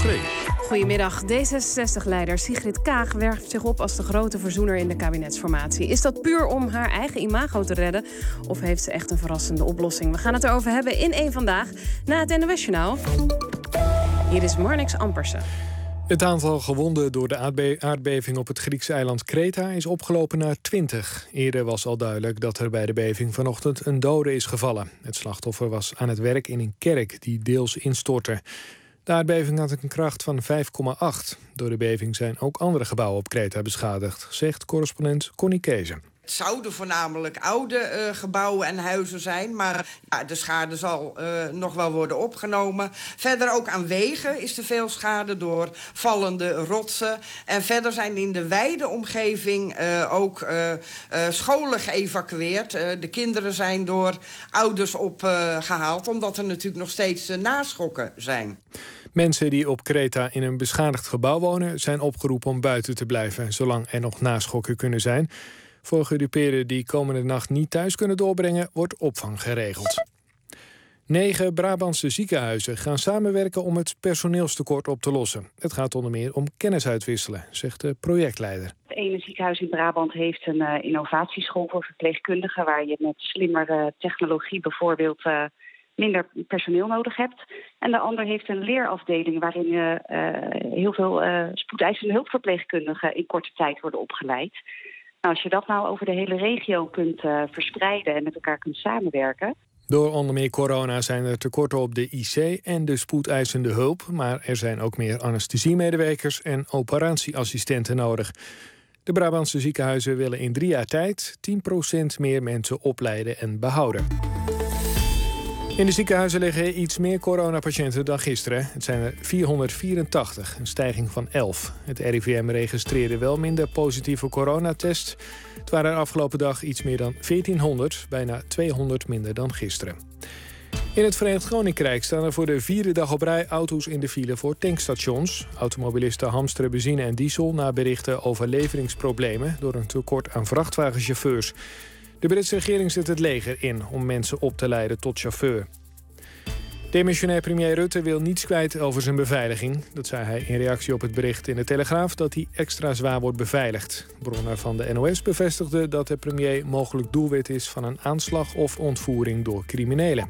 Schree. Goedemiddag. D66-leider Sigrid Kaag werpt zich op als de grote verzoener in de kabinetsformatie. Is dat puur om haar eigen imago te redden? Of heeft ze echt een verrassende oplossing? We gaan het erover hebben in Eén Vandaag na het NOS-journaal. Hier is Marnix Ampersen. Het aantal gewonden door de aardbeving op het Griekse eiland Kreta is opgelopen naar 20. Eerder was al duidelijk dat er bij de beving vanochtend een dode is gevallen. Het slachtoffer was aan het werk in een kerk die deels instortte. De aardbeving had een kracht van 5,8. Door de beving zijn ook andere gebouwen op Kreta beschadigd, zegt correspondent Connie Kezen. Het zouden voornamelijk oude gebouwen en huizen zijn, maar de schade zal nog wel worden opgenomen. Verder ook aan wegen is er veel schade door vallende rotsen. En verder zijn in de wijde omgeving ook scholen geëvacueerd. De kinderen zijn door ouders opgehaald, omdat er natuurlijk nog steeds naschokken zijn. Mensen die op Kreta in een beschadigd gebouw wonen zijn opgeroepen om buiten te blijven, zolang er nog naschokken kunnen zijn. Voor gedupeerden die komende nacht niet thuis kunnen doorbrengen, wordt opvang geregeld. 9 Brabantse ziekenhuizen gaan samenwerken om het personeelstekort op te lossen. Het gaat onder meer om kennis uitwisselen, zegt de projectleider. Het ene ziekenhuis in Brabant heeft een innovatieschool voor verpleegkundigen, waar je met slimmere technologie bijvoorbeeld minder personeel nodig hebt. En de ander heeft een leerafdeling waarin heel veel spoedeisende hulpverpleegkundigen in korte tijd worden opgeleid. Nou, als je dat nou over de hele regio kunt verspreiden en met elkaar kunt samenwerken. Door onder meer corona zijn er tekorten op de IC en de spoedeisende hulp. Maar er zijn ook meer anesthesiemedewerkers en operatieassistenten nodig. De Brabantse ziekenhuizen willen in 3 jaar tijd 10% meer mensen opleiden en behouden. In de ziekenhuizen liggen iets meer coronapatiënten dan gisteren. Het zijn er 484, een stijging van 11. Het RIVM registreerde wel minder positieve coronatests. Het waren er afgelopen dag iets meer dan 1400, bijna 200 minder dan gisteren. In het Verenigd Koninkrijk staan er voor de 4e dag op rij auto's in de file voor tankstations. Automobilisten hamsteren benzine en diesel na berichten over leveringsproblemen door een tekort aan vrachtwagenchauffeurs. De Britse regering zet het leger in om mensen op te leiden tot chauffeur. Demissionair premier Rutte wil niets kwijt over zijn beveiliging. Dat zei hij in reactie op het bericht in de Telegraaf dat hij extra zwaar wordt beveiligd. Bronnen van de NOS bevestigden dat de premier mogelijk doelwit is van een aanslag of ontvoering door criminelen.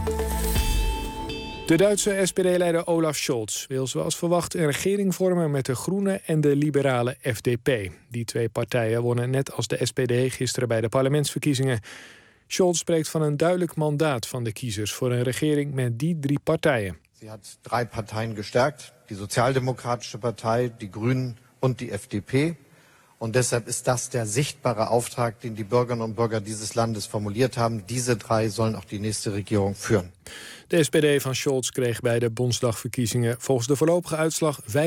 De Duitse SPD-leider Olaf Scholz wil zoals verwacht een regering vormen met de Groenen en de liberale FDP. Die 2 partijen wonnen net als de SPD gisteren bij de parlementsverkiezingen. Scholz spreekt van een duidelijk mandaat van de kiezers voor een regering met die 3 partijen. Ze had 3 partijen gestärkt, die Sozialdemokratische Partei, die Grünen en die FDP. Und deshalb ist das der sichtbare Auftrag, den die Bürgerinnen und Bürger dieses Landes formuliert haben. Diese 3 sollen auch die nächste Regierung führen. De SPD van Scholz kreeg bij de Bondsdagverkiezingen volgens de voorlopige uitslag 25,7%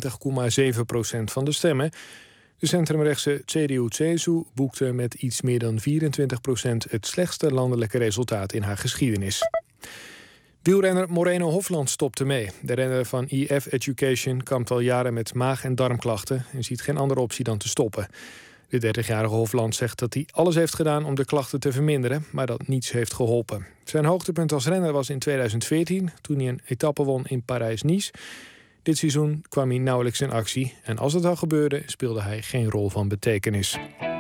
van de stemmen. De centrumrechtse CDU-CSU boekte met iets meer dan 24% het slechtste landelijke resultaat in haar geschiedenis. Wielrenner Moreno Hofland stopte mee. De renner van EF Education kampt al jaren met maag- en darmklachten en ziet geen andere optie dan te stoppen. De 30-jarige Hofland zegt dat hij alles heeft gedaan om de klachten te verminderen, maar dat niets heeft geholpen. Zijn hoogtepunt als renner was in 2014, toen hij een etappe won in Parijs-Nice. Dit seizoen kwam hij nauwelijks in actie en als het al gebeurde, speelde hij geen rol van betekenis.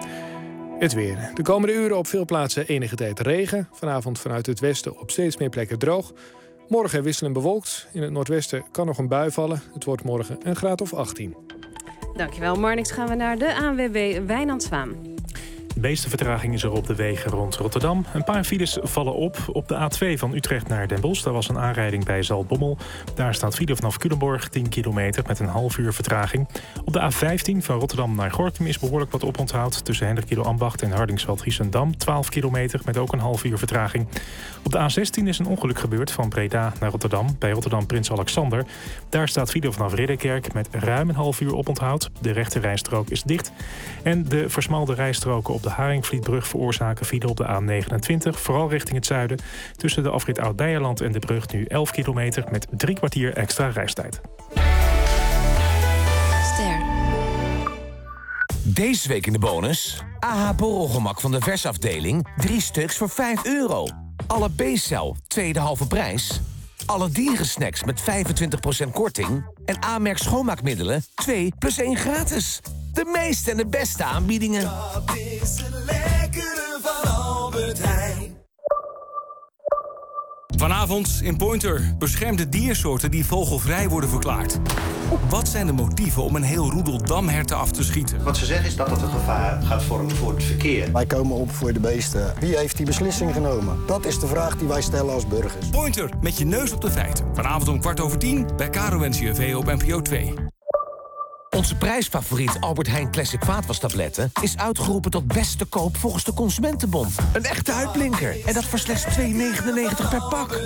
Het weer. De komende uren op veel plaatsen enige tijd regen. Vanavond vanuit het westen op steeds meer plekken droog. Morgen wisselend bewolkt. In het noordwesten kan nog een bui vallen. Het wordt morgen een graad of 18. Dankjewel, Marnix. Gaan we naar de ANWB Wijnand Zwaan. De meeste vertraging is er op de wegen rond Rotterdam. Een paar files vallen op de A2 van Utrecht naar Den Bosch. Daar was een aanrijding bij Zaltbommel. Daar staat file vanaf Culemborg 10 kilometer met een half uur vertraging. Op de A15 van Rotterdam naar Gorinchem is behoorlijk wat oponthoud. Tussen Hendrik-Ido-Ambacht en Hardingsveld-Giessendam 12 kilometer met ook een half uur vertraging. Op de A16 is een ongeluk gebeurd van Breda naar Rotterdam. Bij Rotterdam Prins Alexander. Daar staat file vanaf Ridderkerk met ruim een half uur oponthoud. De rechte rijstrook is dicht. En de versmalde rijstroken op de Haringvlietbrug veroorzaken file op de A29, vooral richting het zuiden. Tussen de afrit Oud-Beijerland en de brug nu 11 kilometer met 3 kwartier extra reistijd. Ster. Deze week in de bonus. AH borrelgemak van de versafdeling. 3 stuks voor €5. Alle B-cel, tweede halve prijs. Alle dierensnacks met 25% korting. En A-merk schoonmaakmiddelen 2 + 1 gratis. De meeste en de beste aanbiedingen. Dat is het lekkere van Albert Heijn. Vanavond in Pointer. Beschermde diersoorten die vogelvrij worden verklaard. Wat zijn de motieven om een heel roedel damherten af te schieten? Wat ze zeggen is dat het een gevaar gaat vormen voor het verkeer. Wij komen op voor de beesten. Wie heeft die beslissing genomen? Dat is de vraag die wij stellen als burgers. Pointer, met je neus op de feiten. Vanavond om 10:15 bij KRO-NCRV op NPO 2. Onze prijsfavoriet Albert Heijn Classic vaatwastabletten is uitgeroepen tot beste koop volgens de Consumentenbond. Een echte uitblinker. En dat voor slechts €2,99 per pak.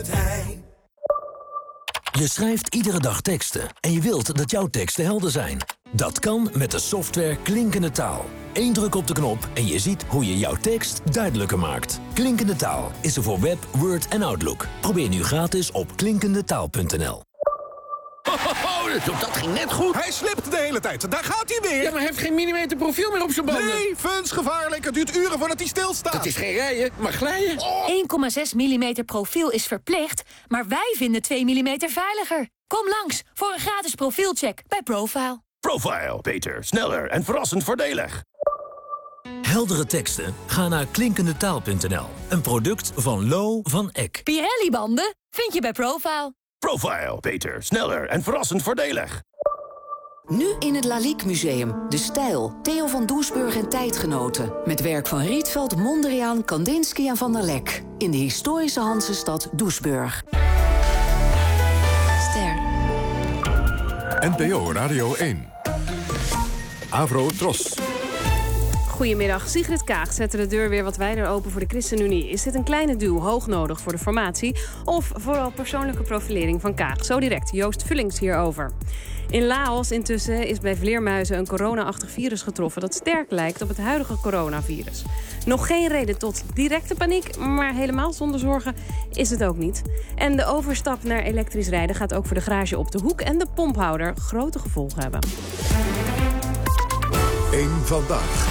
Je schrijft iedere dag teksten en je wilt dat jouw teksten helder zijn. Dat kan met de software Klinkende Taal. 1 druk op de knop en je ziet hoe je jouw tekst duidelijker maakt. Klinkende Taal is er voor Web, Word en Outlook. Probeer nu gratis op klinkendetaal.nl. Dat ging net goed. Hij slipt de hele tijd. Daar gaat hij weer. Ja, maar hij heeft geen millimeter profiel meer op zijn banden. Nee, gevaarlijk. Het duurt uren voordat hij stilstaat. Dat is geen rijden, maar glijden. 1,6 mm profiel is verplicht, maar wij vinden 2 mm veiliger. Kom langs voor een gratis profielcheck bij Profile. Profile. Beter, sneller en verrassend voordelig. Heldere teksten? Ga naar klinkendetaal.nl. Een product van Lo van Eck. Pirelli-banden vind je bij Profile. Profile. Beter, sneller en verrassend voordelig. Nu in het Lalique Museum. De Stijl. Theo van Doesburg en tijdgenoten. Met werk van Rietveld, Mondriaan, Kandinsky en Van der Lek. In de historische Hansestad Doesburg. Ster. NPO Radio 1. Avro Tros. Goedemiddag. Sigrid Kaag zette de deur weer wat wijder open voor de ChristenUnie. Is dit een kleine duw hoog nodig voor de formatie? Of vooral persoonlijke profilering van Kaag? Zo direct Joost Vullings hierover. In Laos intussen is bij vleermuizen een corona-achtig virus getroffen dat sterk lijkt op het huidige coronavirus. Nog geen reden tot directe paniek, maar helemaal zonder zorgen is het ook niet. En de overstap naar elektrisch rijden gaat ook voor de garage op de hoek en de pomphouder grote gevolgen hebben. 1 vandaag.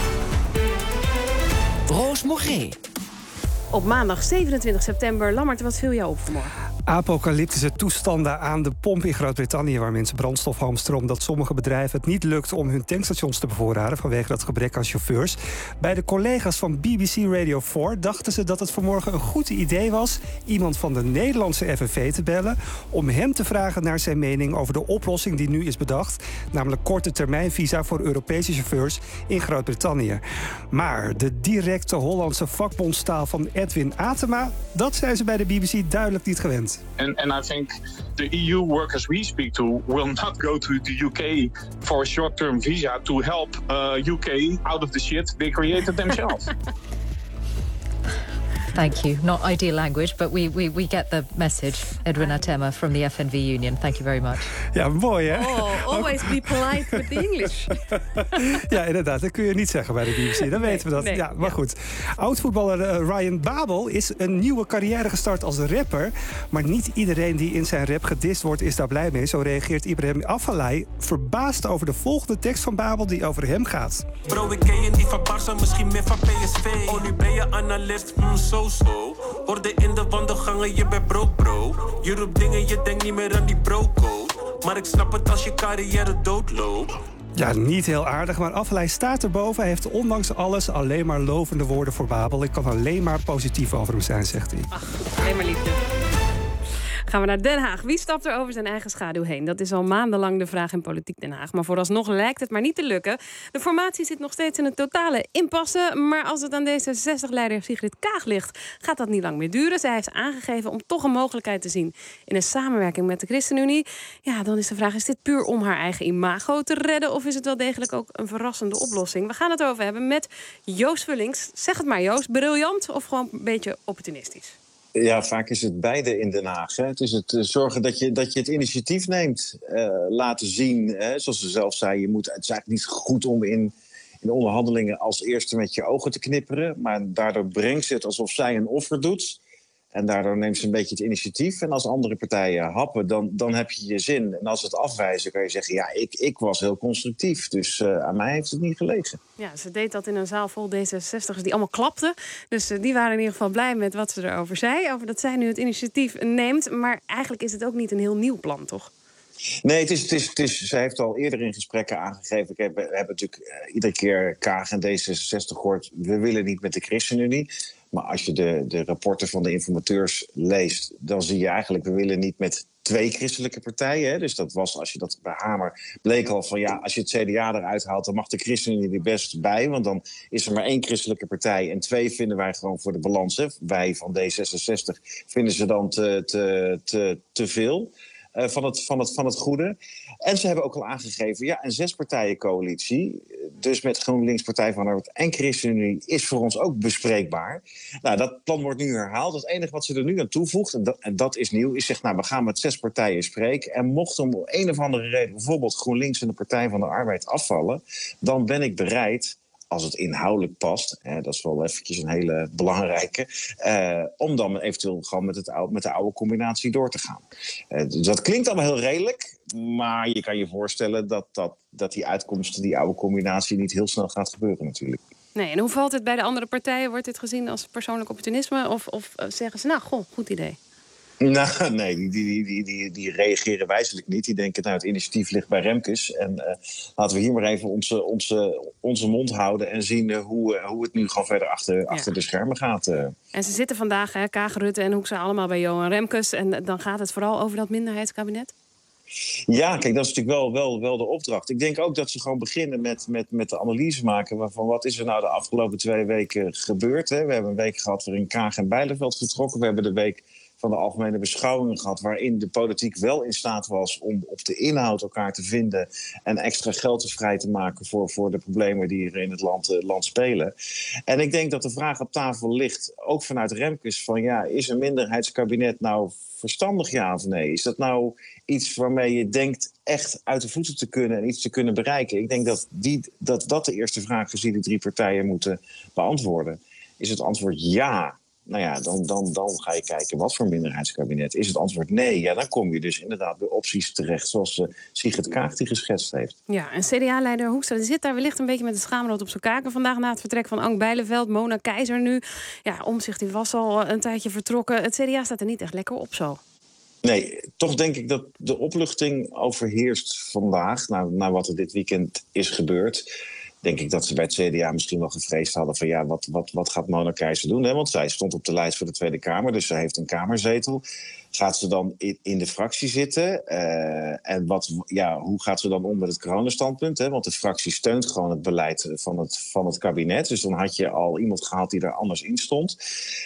Roos Morgé. Op maandag 27 september. Lammert, wat viel jou op vanmorgen? Apocalyptische toestanden aan de pomp in Groot-Brittannië, waar mensen brandstof hamsteren omdat sommige bedrijven het niet lukt om hun tankstations te bevoorraden vanwege dat gebrek aan chauffeurs. Bij de collega's van BBC Radio 4 dachten ze dat het vanmorgen een goed idee was iemand van de Nederlandse FNV te bellen om hem te vragen naar zijn mening over de oplossing die nu is bedacht, namelijk korte termijn visa voor Europese chauffeurs in Groot-Brittannië. Maar de directe Hollandse vakbondstaal van Edwin Atema, dat zijn ze bij de BBC duidelijk niet gewend. And I think the EU workers we speak to will not go to the UK for a short-term visa to help UK out of the shit they created themselves. Thank you. Not ideal language, but we get the message. Edwin Atema from the FNV Union. Thank you very much. Ja, mooi hè? Oh, always be polite with the English. Ja, inderdaad. Dat kun je niet zeggen bij de BBC. Dan weten we dat. Nee, ja, maar goed. Oud-voetballer Ryan Babel is een nieuwe carrière gestart als rapper. Maar niet iedereen die in zijn rap gedist wordt is daar blij mee. Zo reageert Ibrahim Afellay verbaasd over de volgende tekst van Babel die over hem gaat. Bro, ik ken je niet van Barca, misschien meer van PSV. Oh, nu ben je analist, zo. Hoorde in de wandelgangen, je bent broke, bro. Je roept dingen, je denkt niet meer aan die broco. Maar ik snap het als je carrière doodloopt. Ja, niet heel aardig, maar Afellay staat erboven. Hij heeft ondanks alles alleen maar lovende woorden voor Babel. Ik kan alleen maar positief over hem zijn, zegt hij. Ach, alleen maar liefde. Gaan we naar Den Haag. Wie stapt er over zijn eigen schaduw heen? Dat is al maandenlang de vraag in Politiek Den Haag. Maar vooralsnog lijkt het maar niet te lukken. De formatie zit nog steeds in een totale impasse. Maar als het aan D66-leider Sigrid Kaag ligt, gaat dat niet lang meer duren. Zij heeft aangegeven om toch een mogelijkheid te zien in een samenwerking met de ChristenUnie. Ja, dan is de vraag, is dit puur om haar eigen imago te redden? Of is het wel degelijk ook een verrassende oplossing? We gaan het over hebben met Joost Vullings. Zeg het maar, Joost. Briljant of gewoon een beetje opportunistisch? Ja, vaak is het beide in Den Haag. Hè. Het is het zorgen dat je het initiatief neemt. Laten zien, hè, zoals ze zelf zei, het is eigenlijk niet goed om in onderhandelingen als eerste met je ogen te knipperen. Maar daardoor brengt ze het alsof zij een offer doet. En daardoor neemt ze een beetje het initiatief. En als andere partijen happen, dan heb je je zin. En als ze het afwijzen, kan je zeggen, ja, ik was heel constructief. Dus aan mij heeft het niet gelegen. Ja, ze deed dat in een zaal vol D66'ers die allemaal klapten. Dus die waren in ieder geval blij met wat ze erover zei. Over dat zij nu het initiatief neemt. Maar eigenlijk is het ook niet een heel nieuw plan, toch? Nee, zij heeft al eerder in gesprekken aangegeven. We hebben natuurlijk iedere keer Kaag en D66 gehoord. We willen niet met de ChristenUnie. Maar als je de rapporten van de informateurs leest, dan zie je eigenlijk, we willen niet met 2 christelijke partijen. Hè? Dus dat was, als je dat bij Hamer bleek al van, ja, als je het CDA eruit haalt, dan mag de ChristenUnie er best bij. Want dan is er maar 1 christelijke partij. En 2 vinden wij gewoon voor de balans. Hè? Wij van D66 vinden ze dan te veel. Van het goede. En ze hebben ook al aangegeven, ja, een 6-partijen-coalitie, dus met GroenLinks, Partij van de Arbeid en ChristenUnie, is voor ons ook bespreekbaar. Nou, dat plan wordt nu herhaald. Het enige wat ze er nu aan toevoegt, en dat is nieuw, is zegt, nou, we gaan met 6 partijen spreken. En mocht om een of andere reden bijvoorbeeld GroenLinks en de Partij van de Arbeid afvallen, dan ben ik bereid, als het inhoudelijk past, dat is wel eventjes een hele belangrijke, om dan eventueel gewoon met de oude combinatie door te gaan. Dus dat klinkt allemaal heel redelijk, maar je kan je voorstellen dat die uitkomst, die oude combinatie, niet heel snel gaat gebeuren natuurlijk. Nee, en hoe valt het bij de andere partijen? Wordt dit gezien als persoonlijk opportunisme? Of zeggen ze, nou, goed idee? Nou, nee, die reageren wijzelijk niet. Die denken, nou, het initiatief ligt bij Remkes. En laten we hier maar even onze mond houden en zien hoe het nu gewoon verder achter de schermen gaat. En ze zitten vandaag, Kaag, Rutte en Hoekstra, allemaal bij Johan Remkes. En dan gaat het vooral over dat minderheidskabinet? Ja, kijk, dat is natuurlijk wel de opdracht. Ik denk ook dat ze gewoon beginnen met de analyse maken van wat is er nou de afgelopen 2 weken gebeurd. Hè? We hebben een week gehad waarin Kaag en Bijleveld vertrokken. We hebben de week van de algemene beschouwingen gehad, waarin de politiek wel in staat was om op de inhoud elkaar te vinden en extra geld vrij te maken voor de problemen die er in het land spelen. En ik denk dat de vraag op tafel ligt, ook vanuit Remkes, van ja, is een minderheidskabinet nou verstandig, ja of nee? Is dat nou iets waarmee je denkt echt uit de voeten te kunnen en iets te kunnen bereiken? Ik denk dat de eerste vraag is die de 3 partijen moeten beantwoorden. Is het antwoord ja? Nou ja, dan ga je kijken wat voor minderheidskabinet. Is het antwoord nee? Ja, dan kom je dus inderdaad bij opties terecht, zoals Sigrid Kaag die geschetst heeft. Ja, en CDA-leider Hoekstra die zit daar wellicht een beetje met het schaamrood op zijn kaken vandaag na het vertrek van Ank Bijleveld, Mona Keizer nu. Ja, Omtzigt die was al een tijdje vertrokken. Het CDA staat er niet echt lekker op zo. Nee, toch denk ik dat de opluchting overheerst vandaag, na wat er dit weekend is gebeurd. Denk ik dat ze bij het CDA misschien wel gevreesd hadden van ja, wat gaat Mona Keizer doen? Hè? Want zij stond op de lijst voor de Tweede Kamer, dus zij heeft een kamerzetel. Gaat ze dan in de fractie zitten? En hoe gaat ze dan om met het coronastandpunt? Hè? Want de fractie steunt gewoon het beleid van het kabinet. Dus dan had je al iemand gehad die er anders in stond.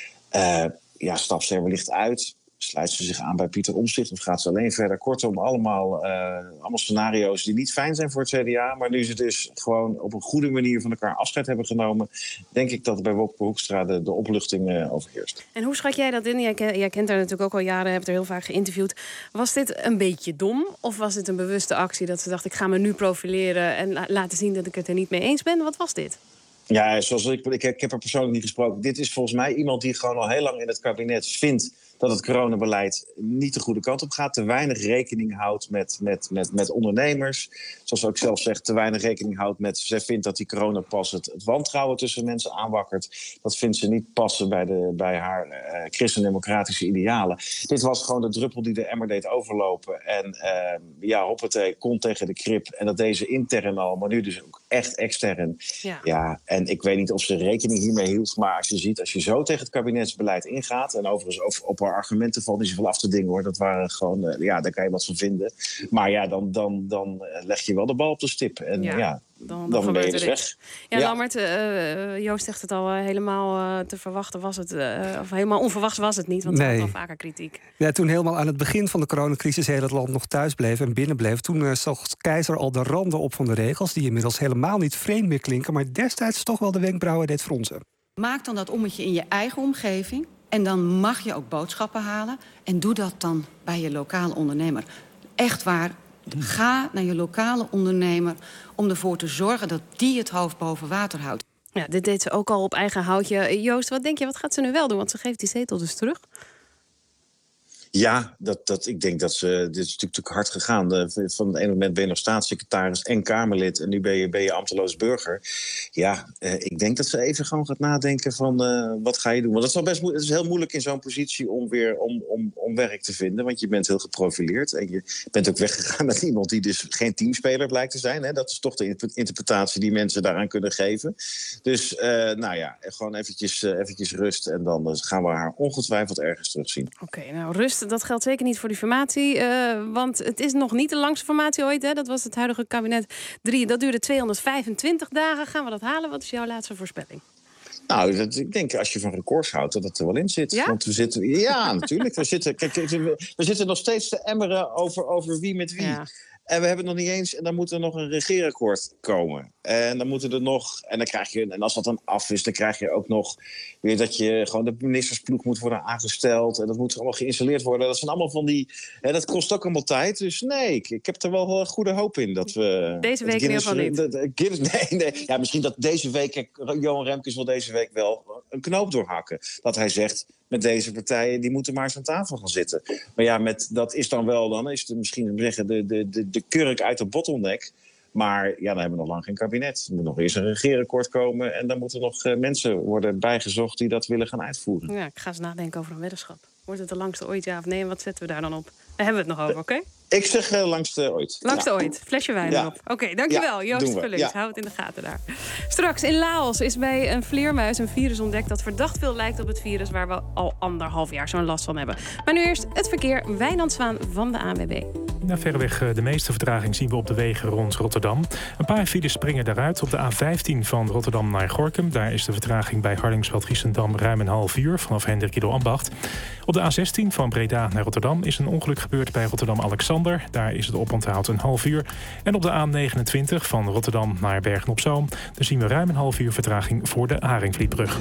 Stapt ze er wellicht uit? Sluit ze zich aan bij Pieter Omtzigt of gaat ze alleen verder? Kortom, allemaal scenario's die niet fijn zijn voor het CDA. Maar nu ze dus gewoon op een goede manier van elkaar afscheid hebben genomen, denk ik dat bij Wopke Hoekstra de opluchting overheerst. En hoe schat jij dat in? Jij kent haar natuurlijk ook al jaren, hebt er heel vaak geïnterviewd. Was dit een beetje dom? Of was het een bewuste actie dat ze dacht, ik ga me nu profileren en laten zien dat ik het er niet mee eens ben? Wat was dit? Ja, zoals ik heb haar persoonlijk niet gesproken. Dit is volgens mij iemand die gewoon al heel lang in het kabinet vindt dat het coronabeleid niet de goede kant op gaat. Te weinig rekening houdt met ondernemers. Zoals ze ook zelf zegt, te weinig rekening houdt met... Zij vindt dat die coronapas het wantrouwen tussen mensen aanwakkert. Dat vindt ze niet passen bij haar christendemocratische idealen. Dit was gewoon de druppel die de emmer deed overlopen. En hoppatee, kon tegen de krip. En dat deze intern al, maar nu dus ook echt extern. Ja, en ik weet niet of ze rekening hiermee hield. Maar als je zo tegen het kabinetsbeleid ingaat... en overigens op haar argumenten valt niet zoveel af te dingen, hoor. Dat waren gewoon, daar kan je wat van vinden. Maar ja, dan leg je wel de bal op de stip. En dan ben je dus weg. Ja, Lammert, Joost zegt het al, helemaal te verwachten was het... of helemaal onverwachts was het niet, want er was al vaker kritiek. Ja, toen helemaal aan het begin van de coronacrisis heel het land nog thuis bleef en binnen bleef, toen zag Keizer al de randen op van de regels, die inmiddels helemaal niet vreemd meer klinken, maar destijds toch wel de wenkbrauwen deed fronsen. Maak dan dat ommetje in je eigen omgeving. En dan mag je ook boodschappen halen. En doe dat dan bij je lokale ondernemer. Echt waar, ga naar je lokale ondernemer om ervoor te zorgen dat die het hoofd boven water houdt. Ja, dit deed ze ook al op eigen houtje. Joost, wat denk je, wat gaat ze nu wel doen? Want ze geeft die zetel dus terug. Ja, ik denk dat ze... Dit is natuurlijk hard gegaan. Van het ene moment ben je nog staatssecretaris en Kamerlid... en nu ben je ambteloos burger. Ja, ik denk dat ze even gewoon gaat nadenken van... wat ga je doen? Want het is heel moeilijk in zo'n positie om weer om werk te vinden. Want je bent heel geprofileerd. En je bent ook weggegaan met iemand die dus geen teamspeler blijkt te zijn. Hè? Dat is toch de interpretatie die mensen daaraan kunnen geven. Dus gewoon eventjes rust. En dan gaan we haar ongetwijfeld ergens terugzien. Oké, nou rust. Dat geldt zeker niet voor die formatie. Want het is nog niet de langste formatie ooit. Hè? Dat was het huidige kabinet 3. Dat duurde 225 dagen. Gaan we dat halen? Wat is jouw laatste voorspelling? Nou, ik denk als je van records houdt dat het er wel in zit. Ja? Want ja, natuurlijk. We zitten nog steeds te emmeren over wie met wie. Ja. En we hebben nog niet eens... En dan moet er nog een regeerakkoord komen. En dan moeten er nog... En dan krijg je... En als dat dan af is, dan krijg je ook nog... weer dat je gewoon de ministersploeg moet worden aangesteld. En dat moet allemaal geïnstalleerd worden. Dat zijn allemaal van die... dat kost ook allemaal tijd. Dus nee, ik heb er wel goede hoop in dat we... Deze week in ieder geval niet. Nee. Ja, misschien dat deze week... Johan Remkes wil deze week wel een knoop doorhakken. Dat hij zegt... Met deze partijen, die moeten maar eens aan tafel gaan zitten. Maar ja, dat is dan wel... Dan is het misschien zeggen de kurk uit de bottleneck. Maar ja, dan hebben we nog lang geen kabinet. Er moet nog eerst een regeerakkoord komen. En dan moeten nog mensen worden bijgezocht die dat willen gaan uitvoeren. Ja, ik ga eens nadenken over een weddenschap. Wordt het de langste ooit, ja of nee? En wat zetten we daar dan op? Daar hebben we het nog over, oké? Ik zeg langste ooit. Langste ooit. Flesje wijn erop. Oké, dankjewel. Joost Vullings. Hou het in de gaten daar. Straks in Laos is bij een vleermuis een virus ontdekt... dat verdacht veel lijkt op het virus waar we al 1,5 jaar zo'n last van hebben. Maar nu eerst het verkeer. Wijnand Zwaan van de ANWB. Verreweg de meeste vertraging zien we op de wegen rond Rotterdam. Een paar files springen daaruit. Op de A15 van Rotterdam naar Gorinchem. Daar is de vertraging bij Hardingsveld-Giessendam ruim een half uur... vanaf Hendrik Ido Ambacht. Op de A16 van Breda naar Rotterdam is een ongeluk gebeurd bij Rotterdam-Alexander. Daar is het oponthoud een half uur. En op de A29 van Rotterdam naar Bergen-op-Zoom... daar zien we ruim een half uur vertraging voor de Haringvlietbrug.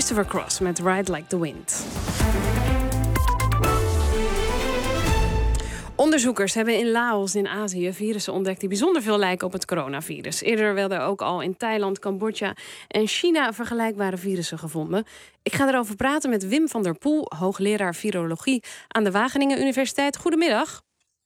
Christopher Cross met Ride Like the Wind. Onderzoekers hebben in Laos in Azië virussen ontdekt die bijzonder veel lijken op het coronavirus. Eerder werden ook al in Thailand, Cambodja en China vergelijkbare virussen gevonden. Ik ga erover praten met Wim van der Poel, hoogleraar virologie aan de Wageningen Universiteit. Goedemiddag.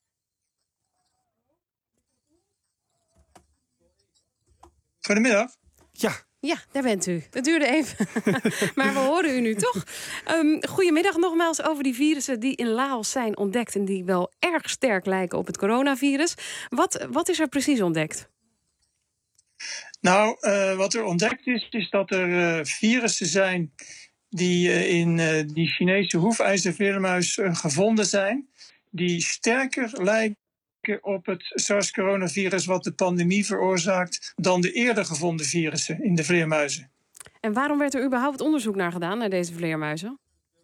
Goedemiddag. Ja, daar bent u. Het duurde even, maar we horen u nu toch. Goedemiddag nogmaals over die virussen die in Laos zijn ontdekt en die wel erg sterk lijken op het coronavirus. Wat is er precies ontdekt? Nou, wat er ontdekt is dat er virussen zijn die in die Chinese hoefijzervleermuis gevonden zijn, die sterker lijken op het SARS-coronavirus wat de pandemie veroorzaakt dan de eerder gevonden virussen in de vleermuizen. En waarom werd er überhaupt onderzoek naar gedaan, naar deze vleermuizen?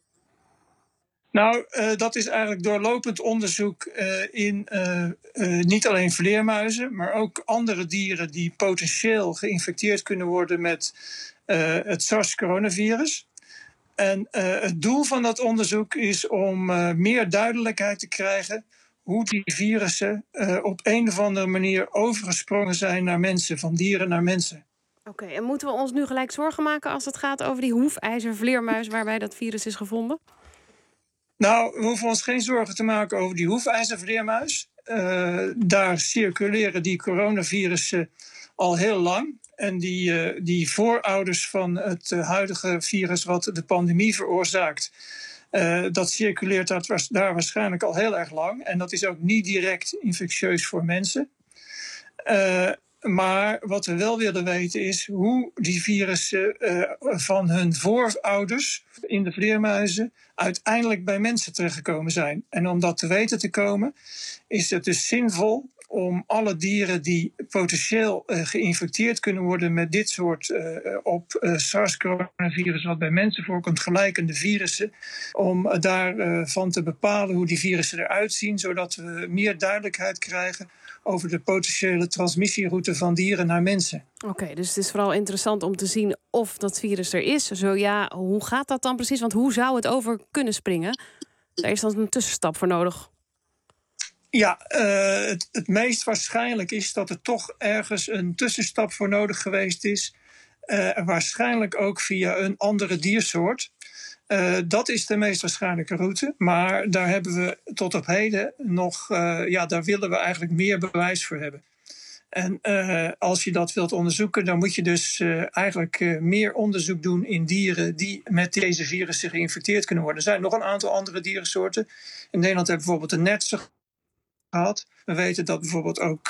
Nou, dat is eigenlijk doorlopend onderzoek in niet alleen vleermuizen, maar ook andere dieren die potentieel geïnfecteerd kunnen worden met het SARS-coronavirus. En het doel van dat onderzoek is om meer duidelijkheid te krijgen hoe die virussen op een of andere manier overgesprongen zijn naar mensen, van dieren naar mensen. Oké, en moeten we ons nu gelijk zorgen maken als het gaat over die hoefijzervleermuis waarbij dat virus is gevonden? Nou, we hoeven ons geen zorgen te maken over die hoefijzervleermuis. Daar circuleren die coronavirussen al heel lang. En die voorouders van het huidige virus wat de pandemie veroorzaakt, dat circuleert daar waarschijnlijk al heel erg lang. En dat is ook niet direct infectieus voor mensen. Maar wat we wel willen weten is hoe die virussen van hun voorouders in de vleermuizen uiteindelijk bij mensen terechtgekomen zijn. En om dat te weten te komen is het dus zinvol om alle dieren die potentieel geïnfecteerd kunnen worden met dit soort op SARS-coronavirus wat bij mensen voorkomt gelijkende virussen, om daarvan te bepalen hoe die virussen eruit zien, zodat we meer duidelijkheid krijgen over de potentiële transmissieroute van dieren naar mensen. Oké, dus het is vooral interessant om te zien of dat virus er is. Zo ja, hoe gaat dat dan precies? Want hoe zou het over kunnen springen? Daar is dan een tussenstap voor nodig. Ja, het meest waarschijnlijk is dat er toch ergens een tussenstap voor nodig geweest is. Waarschijnlijk ook via een andere diersoort. Dat is de meest waarschijnlijke route. Maar daar hebben we tot op heden nog, daar willen we eigenlijk meer bewijs voor hebben. En als je dat wilt onderzoeken, dan moet je dus eigenlijk meer onderzoek doen in dieren die met deze virussen geïnfecteerd kunnen worden. Er zijn nog een aantal andere dierensoorten. In Nederland hebben we bijvoorbeeld de nertsen gehad. We weten dat bijvoorbeeld ook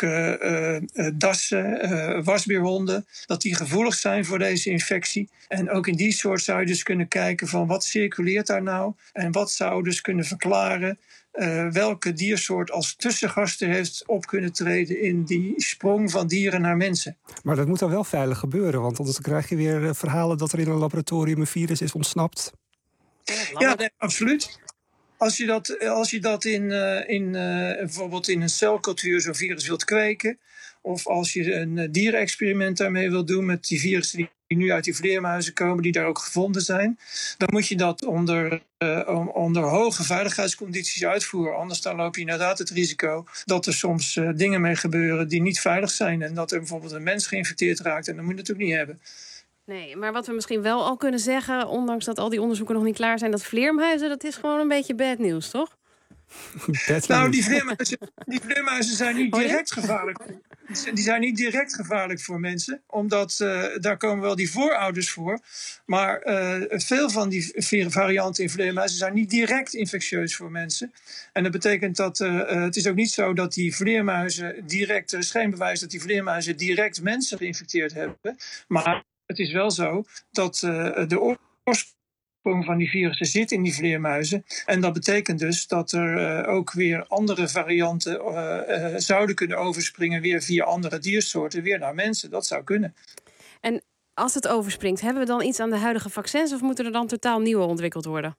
dassen, wasbeerhonden, dat die gevoelig zijn voor deze infectie. En ook in die soort zou je dus kunnen kijken van wat circuleert daar nou en wat zou dus kunnen verklaren welke diersoort als tussengasten heeft op kunnen treden in die sprong van dieren naar mensen. Maar dat moet dan wel veilig gebeuren, want anders krijg je weer verhalen dat er in een laboratorium een virus is ontsnapt. Ja, nee, absoluut. Als je dat in bijvoorbeeld in een celcultuur zo'n virus wilt kweken, of als je een dierenexperiment daarmee wilt doen met die virussen die nu uit die vleermuizen komen, die daar ook gevonden zijn, dan moet je dat onder hoge veiligheidscondities uitvoeren. Anders dan loop je inderdaad het risico dat er soms dingen mee gebeuren die niet veilig zijn en dat er bijvoorbeeld een mens geïnfecteerd raakt en dat moet je natuurlijk niet hebben. Nee, maar wat we misschien wel al kunnen zeggen, ondanks dat al die onderzoeken nog niet klaar zijn, dat vleermuizen, dat is gewoon een beetje bad nieuws, toch? Nou, die vleermuizen zijn niet direct gevaarlijk. Die zijn niet direct gevaarlijk voor mensen, omdat daar komen wel die voorouders voor. Maar veel van die varianten in vleermuizen zijn niet direct infectieus voor mensen. En dat betekent dat het is ook niet zo dat die vleermuizen direct, er is geen bewijs dat die vleermuizen direct mensen geïnfecteerd hebben. Maar het is wel zo dat de oorsprong van die virussen zit in die vleermuizen. En dat betekent dus dat er ook weer andere varianten zouden kunnen overspringen weer via andere diersoorten weer naar mensen. Dat zou kunnen. En als het overspringt, hebben we dan iets aan de huidige vaccins of moeten er dan totaal nieuwe ontwikkeld worden?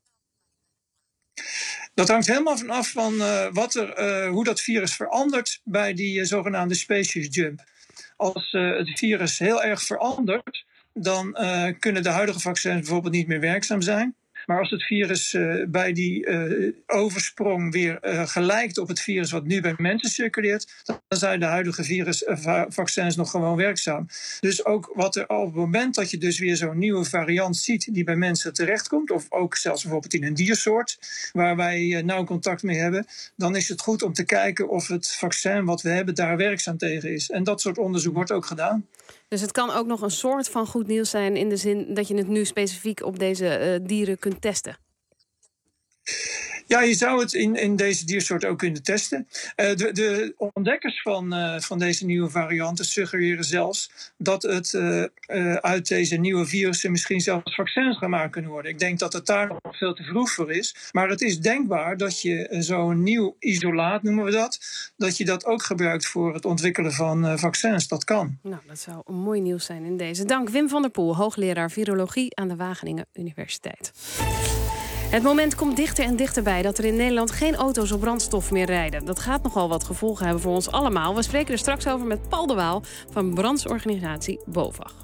Dat hangt helemaal vanaf van hoe dat virus verandert bij die zogenaamde species jump. Als het virus heel erg verandert, dan kunnen de huidige vaccins bijvoorbeeld niet meer werkzaam zijn. Maar als het virus bij die oversprong weer gelijkt op het virus wat nu bij mensen circuleert, dan zijn de huidige vaccins nog gewoon werkzaam. Dus ook wat er op het moment dat je dus weer zo'n nieuwe variant ziet die bij mensen terechtkomt, of ook zelfs bijvoorbeeld in een diersoort waar wij nauw contact mee hebben, dan is het goed om te kijken of het vaccin wat we hebben daar werkzaam tegen is. En dat soort onderzoek wordt ook gedaan. Dus het kan ook nog een soort van goed nieuws zijn in de zin dat je het nu specifiek op deze dieren kunt testen. Ja, je zou het in deze diersoort ook kunnen testen. De ontdekkers van deze nieuwe varianten suggereren zelfs dat het uit deze nieuwe virussen misschien zelfs vaccins gemaakt kunnen worden. Ik denk dat het daar nog veel te vroeg voor is. Maar het is denkbaar dat je zo'n nieuw isolaat, noemen we dat je dat ook gebruikt voor het ontwikkelen van vaccins. Dat kan. Nou, dat zou een mooi nieuws zijn in deze. Dank Wim van der Poel, hoogleraar virologie aan de Wageningen Universiteit. Het moment komt dichter en dichterbij dat er in Nederland geen auto's op brandstof meer rijden. Dat gaat nogal wat gevolgen hebben voor ons allemaal. We spreken er straks over met Paul de Waal van brandsorganisatie BOVAG.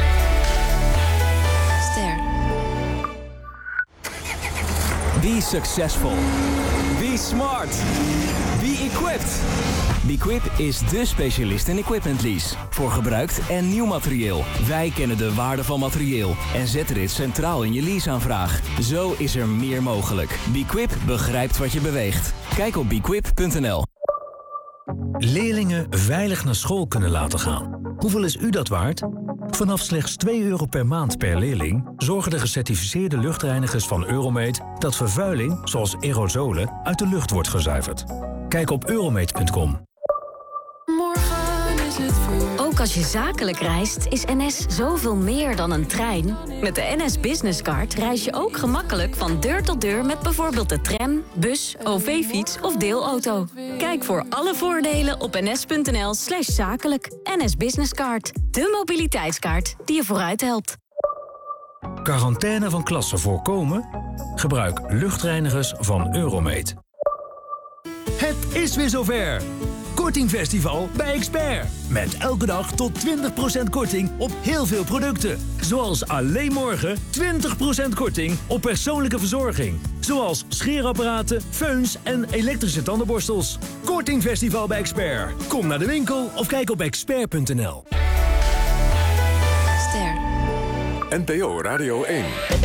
Ster. Be successful. Be smart. Be equipped. Bequip is dé specialist in equipment lease. Voor gebruikt en nieuw materieel. Wij kennen de waarde van materieel en zetten dit centraal in je leaseaanvraag. Zo is er meer mogelijk. Bequip begrijpt wat je beweegt. Kijk op bequip.nl. Leerlingen veilig naar school kunnen laten gaan. Hoeveel is u dat waard? Vanaf slechts €2 per maand per leerling zorgen de gecertificeerde luchtreinigers van Euromeet dat vervuiling, zoals aerosolen, uit de lucht wordt gezuiverd. Kijk op euromeet.com. Ook als je zakelijk reist, is NS zoveel meer dan een trein. Met de NS Business Card reis je ook gemakkelijk van deur tot deur met bijvoorbeeld de tram, bus, OV-fiets of deelauto. Kijk voor alle voordelen op ns.nl/zakelijk. NS Business Card, de mobiliteitskaart die je vooruit helpt. Quarantaine van klassen voorkomen? Gebruik luchtreinigers van Euromeet. Het is weer zover! Kortingfestival bij Expert. Met elke dag tot 20% korting op heel veel producten. Zoals alleen morgen 20% korting op persoonlijke verzorging. Zoals scheerapparaten, föhns en elektrische tandenborstels. Kortingfestival bij Expert. Kom naar de winkel of kijk op expert.nl. Ster. NPO Radio 1.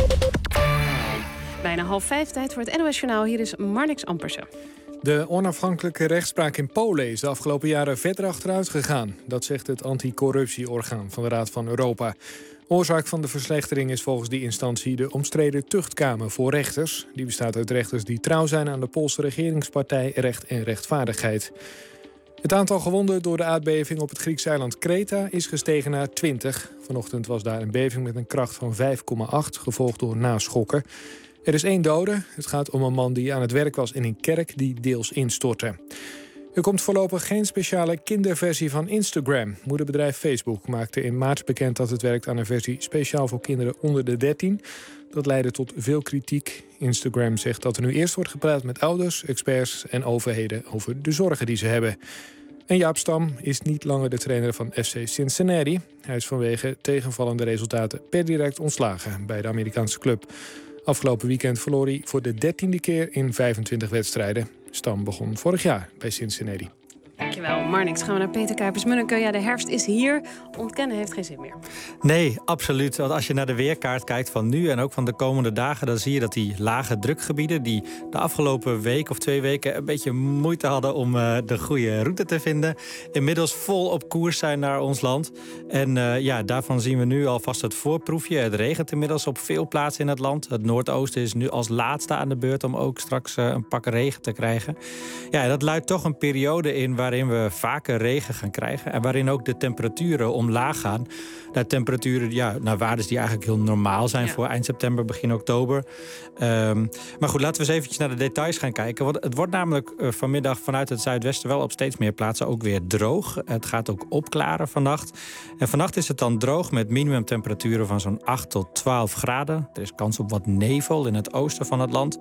Bijna 4:30 tijd voor het NOS Journaal. Hier is Marnix Ampersen. De onafhankelijke rechtspraak in Polen is de afgelopen jaren verder achteruit gegaan. Dat zegt het anticorruptieorgaan van de Raad van Europa. Oorzaak van de verslechtering is volgens die instantie de omstreden tuchtkamer voor rechters. Die bestaat uit rechters die trouw zijn aan de Poolse regeringspartij Recht en Rechtvaardigheid. Het aantal gewonden door de aardbeving op het Griekse eiland Kreta is gestegen naar 20. Vanochtend was daar een beving met een kracht van 5,8, gevolgd door naschokken. Er is 1 dode. Het gaat om een man die aan het werk was in een kerk die deels instortte. Er komt voorlopig geen speciale kinderversie van Instagram. Moederbedrijf Facebook maakte in maart bekend dat het werkt aan een versie speciaal voor kinderen onder de 13. Dat leidde tot veel kritiek. Instagram zegt dat er nu eerst wordt gepraat met ouders, experts en overheden over de zorgen die ze hebben. En Jaap Stam is niet langer de trainer van FC Cincinnati. Hij is vanwege tegenvallende resultaten per direct ontslagen bij de Amerikaanse club. Afgelopen weekend verloor hij voor de 13e keer in 25 wedstrijden. Stam begon vorig jaar bij Cincinnati. Dankjewel, Marnix. Gaan we naar Peter Kuipers-Munneke. Ja, de herfst is hier. Ontkennen heeft geen zin meer. Nee, absoluut. Want als je naar de weerkaart kijkt van nu en ook van de komende dagen, dan zie je dat die lage drukgebieden die de afgelopen week of 2 weken een beetje moeite hadden om de goede route te vinden, inmiddels vol op koers zijn naar ons land. En daarvan zien we nu alvast het voorproefje. Het regent inmiddels op veel plaatsen in het land. Het noordoosten is nu als laatste aan de beurt om ook straks een pak regen te krijgen. Ja, dat luidt toch een periode in waarin we vaker regen gaan krijgen en waarin ook de temperaturen omlaag gaan. Naar temperaturen, naar waardes die eigenlijk heel normaal zijn voor eind september, begin oktober. Maar goed, laten we eens eventjes naar de details gaan kijken. Want het wordt namelijk vanmiddag vanuit het zuidwesten wel op steeds meer plaatsen ook weer droog. Het gaat ook opklaren vannacht. En vannacht is het dan droog met minimumtemperaturen van zo'n 8 tot 12 graden. Er is kans op wat nevel in het oosten van het land.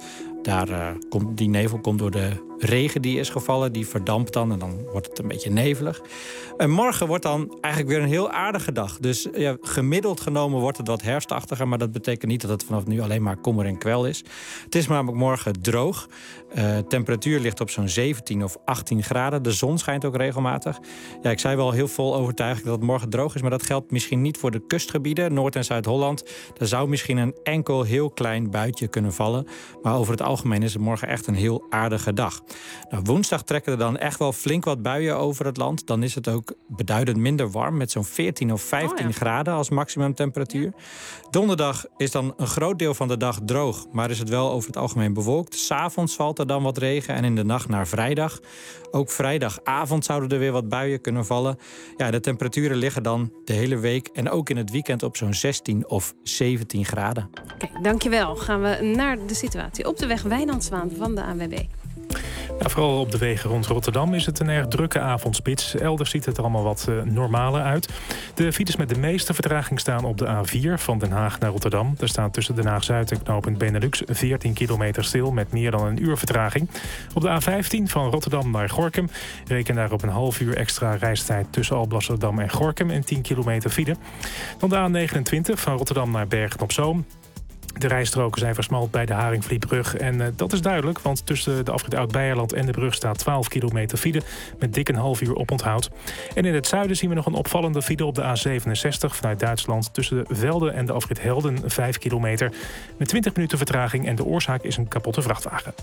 Die nevel komt door de regen die is gevallen. Die verdampt dan en dan wordt het een beetje nevelig. En morgen wordt dan eigenlijk weer een heel aardige dag. Dus gemiddeld genomen wordt het wat herfstachtiger. Maar dat betekent niet dat het vanaf nu alleen maar kommer en kwel is. Het is namelijk morgen droog. Temperatuur ligt op zo'n 17 of 18 graden. De zon schijnt ook regelmatig. Ja, ik zei wel heel vol overtuiging dat het morgen droog is. Maar dat geldt misschien niet voor de kustgebieden. Noord- en Zuid-Holland. Er zou misschien een enkel heel klein buitje kunnen vallen. Maar over het algemeen is het morgen echt een heel aardige dag. Nou, woensdag trekken er dan echt wel flink wat buien over het land. Dan is het ook beduidend minder warm. Met zo'n 14 of 15 graden als maximumtemperatuur. Donderdag is dan een groot deel van de dag droog. Maar is het wel over het algemeen bewolkt. 's Avonds valt er dan wat regen. En in de nacht naar vrijdag. Ook vrijdagavond zouden er weer wat buien kunnen vallen. Ja, de temperaturen liggen dan de hele week. En ook in het weekend op zo'n 16 of 17 graden. Oké, dankjewel. Gaan we naar de situatie op de weg Wijnand Zwaan van de ANWB. Ja, vooral op de wegen rond Rotterdam is het een erg drukke avondspits. Elders ziet het er allemaal wat normaler uit. De files met de meeste vertraging staan op de A4 van Den Haag naar Rotterdam. Er staan tussen Den Haag-Zuid en knooppunt Benelux 14 kilometer stil met meer dan een uur vertraging. Op de A15 van Rotterdam naar Gorinchem reken daar op een half uur extra reistijd tussen Alblasserdam en Gorinchem en 10 kilometer file. Dan de A29 van Rotterdam naar Bergen-op-Zoom. De rijstroken zijn versmalt bij de Haringvlietbrug. En dat is duidelijk, want tussen de afrit Oud-Beijerland en de brug staat 12 kilometer file met dik een half uur oponthoud. En in het zuiden zien we nog een opvallende file op de A67 vanuit Duitsland. Tussen de Velden en de afrit Helden 5 kilometer met 20 minuten vertraging. En de oorzaak is een kapotte vrachtwagen.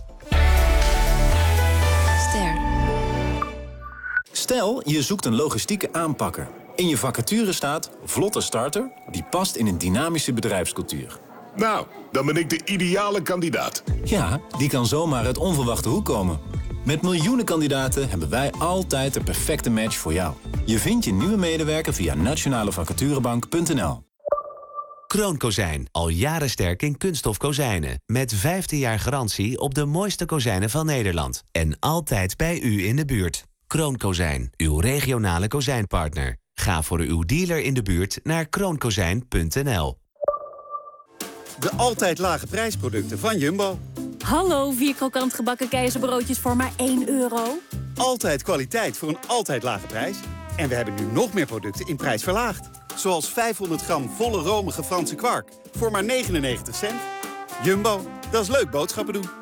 Stel, je zoekt een logistieke aanpakker. In je vacature staat vlotte starter die past in een dynamische bedrijfscultuur. Nou, dan ben ik de ideale kandidaat. Ja, die kan zomaar uit onverwachte hoek komen. Met miljoenen kandidaten hebben wij altijd de perfecte match voor jou. Je vindt je nieuwe medewerker via nationalevacaturebank.nl. Kroonkozijn, al jaren sterk in kunststof kozijnen. Met 15 jaar garantie op de mooiste kozijnen van Nederland. En altijd bij u in de buurt. Kroonkozijn, uw regionale kozijnpartner. Ga voor uw dealer in de buurt naar kroonkozijn.nl. De altijd lage prijsproducten van Jumbo. Hallo, 4 krokant gebakken keizerbroodjes voor maar €1. Altijd kwaliteit voor een altijd lage prijs. En we hebben nu nog meer producten in prijs verlaagd. Zoals 500 gram volle romige Franse kwark voor maar 99 cent. Jumbo, dat is leuk boodschappen doen.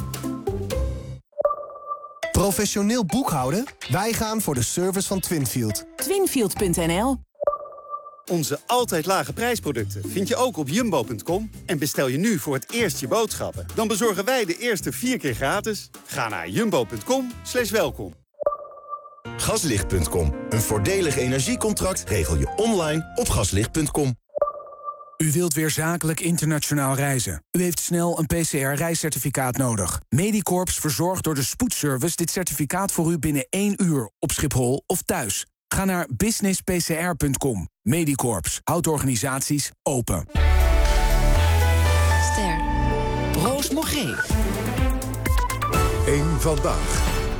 Professioneel boekhouden? Wij gaan voor de service van Twinfield. Twinfield.nl. Onze altijd lage prijsproducten vind je ook op jumbo.com. En bestel je nu voor het eerst je boodschappen. Dan bezorgen wij de eerste 4 keer gratis. Ga naar jumbo.com/welkom. Gaslicht.com. Een voordelig energiecontract regel je online op gaslicht.com. U wilt weer zakelijk internationaal reizen. U heeft snel een PCR-reiscertificaat nodig. Medicorps verzorgt door de spoedservice dit certificaat voor u binnen 1 uur op Schiphol of thuis. Ga naar businesspcr.com. Medicorps houdt organisaties open. Ster. Roos Moget. 1 vandaag.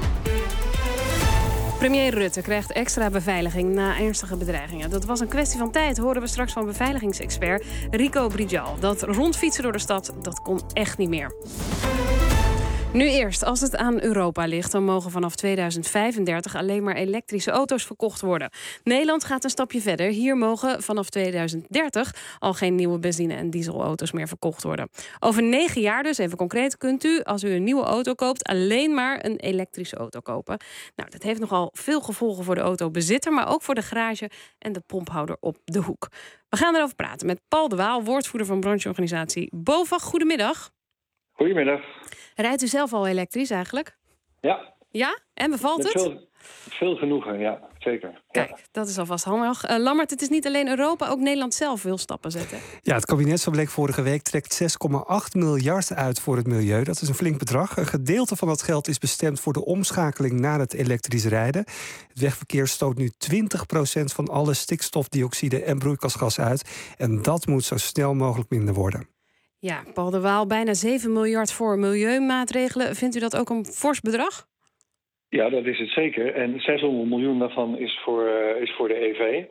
Premier Rutte krijgt extra beveiliging na ernstige bedreigingen. Dat was een kwestie van tijd, horen we straks van beveiligingsexpert Rico Brijal. Dat rondfietsen door de stad, dat kon echt niet meer. Nu eerst, als het aan Europa ligt, dan mogen vanaf 2035 alleen maar elektrische auto's verkocht worden. Nederland gaat een stapje verder. Hier mogen vanaf 2030 al geen nieuwe benzine- en dieselauto's meer verkocht worden. Over 9 jaar dus, even concreet, kunt u, als u een nieuwe auto koopt, alleen maar een elektrische auto kopen. Nou, dat heeft nogal veel gevolgen voor de autobezitter, maar ook voor de garage en de pomphouder op de hoek. We gaan erover praten met Paul de Waal, woordvoerder van brancheorganisatie BOVAG. Goedemiddag. Goedemiddag. Rijdt u zelf al elektrisch eigenlijk? Ja. Ja? En bevalt het? Veel genoegen, ja. Zeker. Kijk, dat is alvast handig. Lammert, het is niet alleen Europa, ook Nederland zelf wil stappen zetten. Ja, het kabinet, zo bleek vorige week, trekt 6,8 miljard uit voor het milieu. Dat is een flink bedrag. Een gedeelte van dat geld is bestemd voor de omschakeling naar het elektrisch rijden. Het wegverkeer stoot nu 20% van alle stikstofdioxide en broeikasgas uit. En dat moet zo snel mogelijk minder worden. Ja, Paul de Waal, bijna 7 miljard voor milieumaatregelen. Vindt u dat ook een fors bedrag? Ja, dat is het zeker. En 600 miljoen daarvan is voor de EV.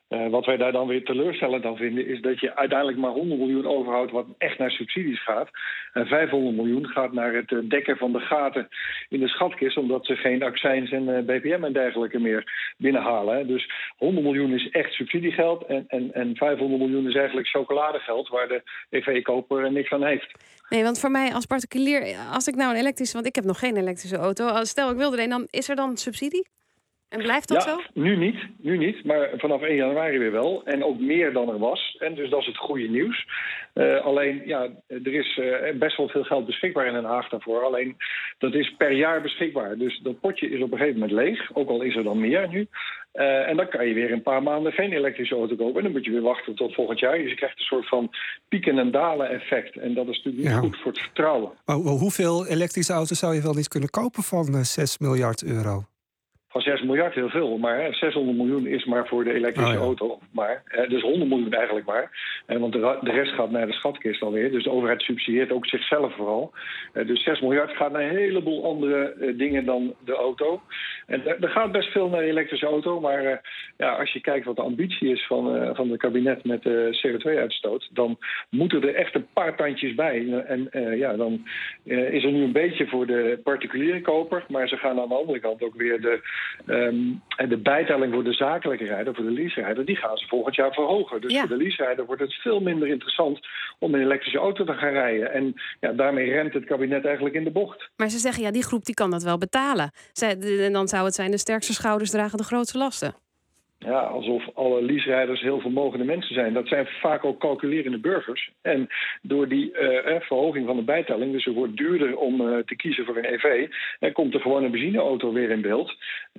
Wat wij daar dan weer teleurstellend aan vinden, is dat je uiteindelijk maar 100 miljoen overhoudt wat echt naar subsidies gaat. En 500 miljoen gaat naar het dekken van de gaten in de schatkist, omdat ze geen accijns en BPM en dergelijke meer binnenhalen. Hè. Dus 100 miljoen is echt subsidiegeld en 500 miljoen is eigenlijk chocoladegeld waar de EV-koper niks aan heeft. Nee, want voor mij als particulier, als ik nou een elektrische, want ik heb nog geen elektrische auto, stel ik wil er een, dan is er dan subsidie? En blijft dat zo? Nu niet, maar vanaf 1 januari weer wel. En ook meer dan er was. En dus dat is het goede nieuws. Alleen, er is best wel veel geld beschikbaar in Den Haag daarvoor. Alleen, dat is per jaar beschikbaar. Dus dat potje is op een gegeven moment leeg. Ook al is er dan meer nu. En dan kan je weer een paar maanden geen elektrische auto kopen. En dan moet je weer wachten tot volgend jaar. Dus je krijgt een soort van pieken- en dalen effect. En dat is natuurlijk niet goed voor het vertrouwen. Maar hoeveel elektrische auto's zou je wel niet kunnen kopen van 6 miljard euro? Van 6 miljard heel veel, maar 600 miljoen is maar voor de elektrische auto. Maar, dus 100 miljoen eigenlijk maar. Want de rest gaat naar de schatkist alweer. Dus de overheid subsidieert ook zichzelf vooral. Dus 6 miljard gaat naar een heleboel andere dingen dan de auto. En er gaat best veel naar de elektrische auto. Maar als je kijkt wat de ambitie is van het kabinet met de CO2-uitstoot... dan moeten er echt een paar tandjes bij. En dan is er nu een beetje voor de particuliere koper. Maar ze gaan aan de andere kant ook weer de bijtelling voor de zakelijke rijder, voor de leaserijder, die gaan ze volgend jaar verhogen. Dus voor de leaserijder wordt het veel minder interessant om een elektrische auto te gaan rijden. En daarmee remt het kabinet eigenlijk in de bocht. Maar ze zeggen, die groep die kan dat wel betalen. En dan zou het zijn, de sterkste schouders dragen de grootste lasten. Ja, alsof alle leaserijders heel vermogende mensen zijn. Dat zijn vaak ook calculerende burgers. En door die verhoging van de bijtelling, dus het wordt duurder om te kiezen voor een EV, komt er gewoon een benzineauto weer in beeld.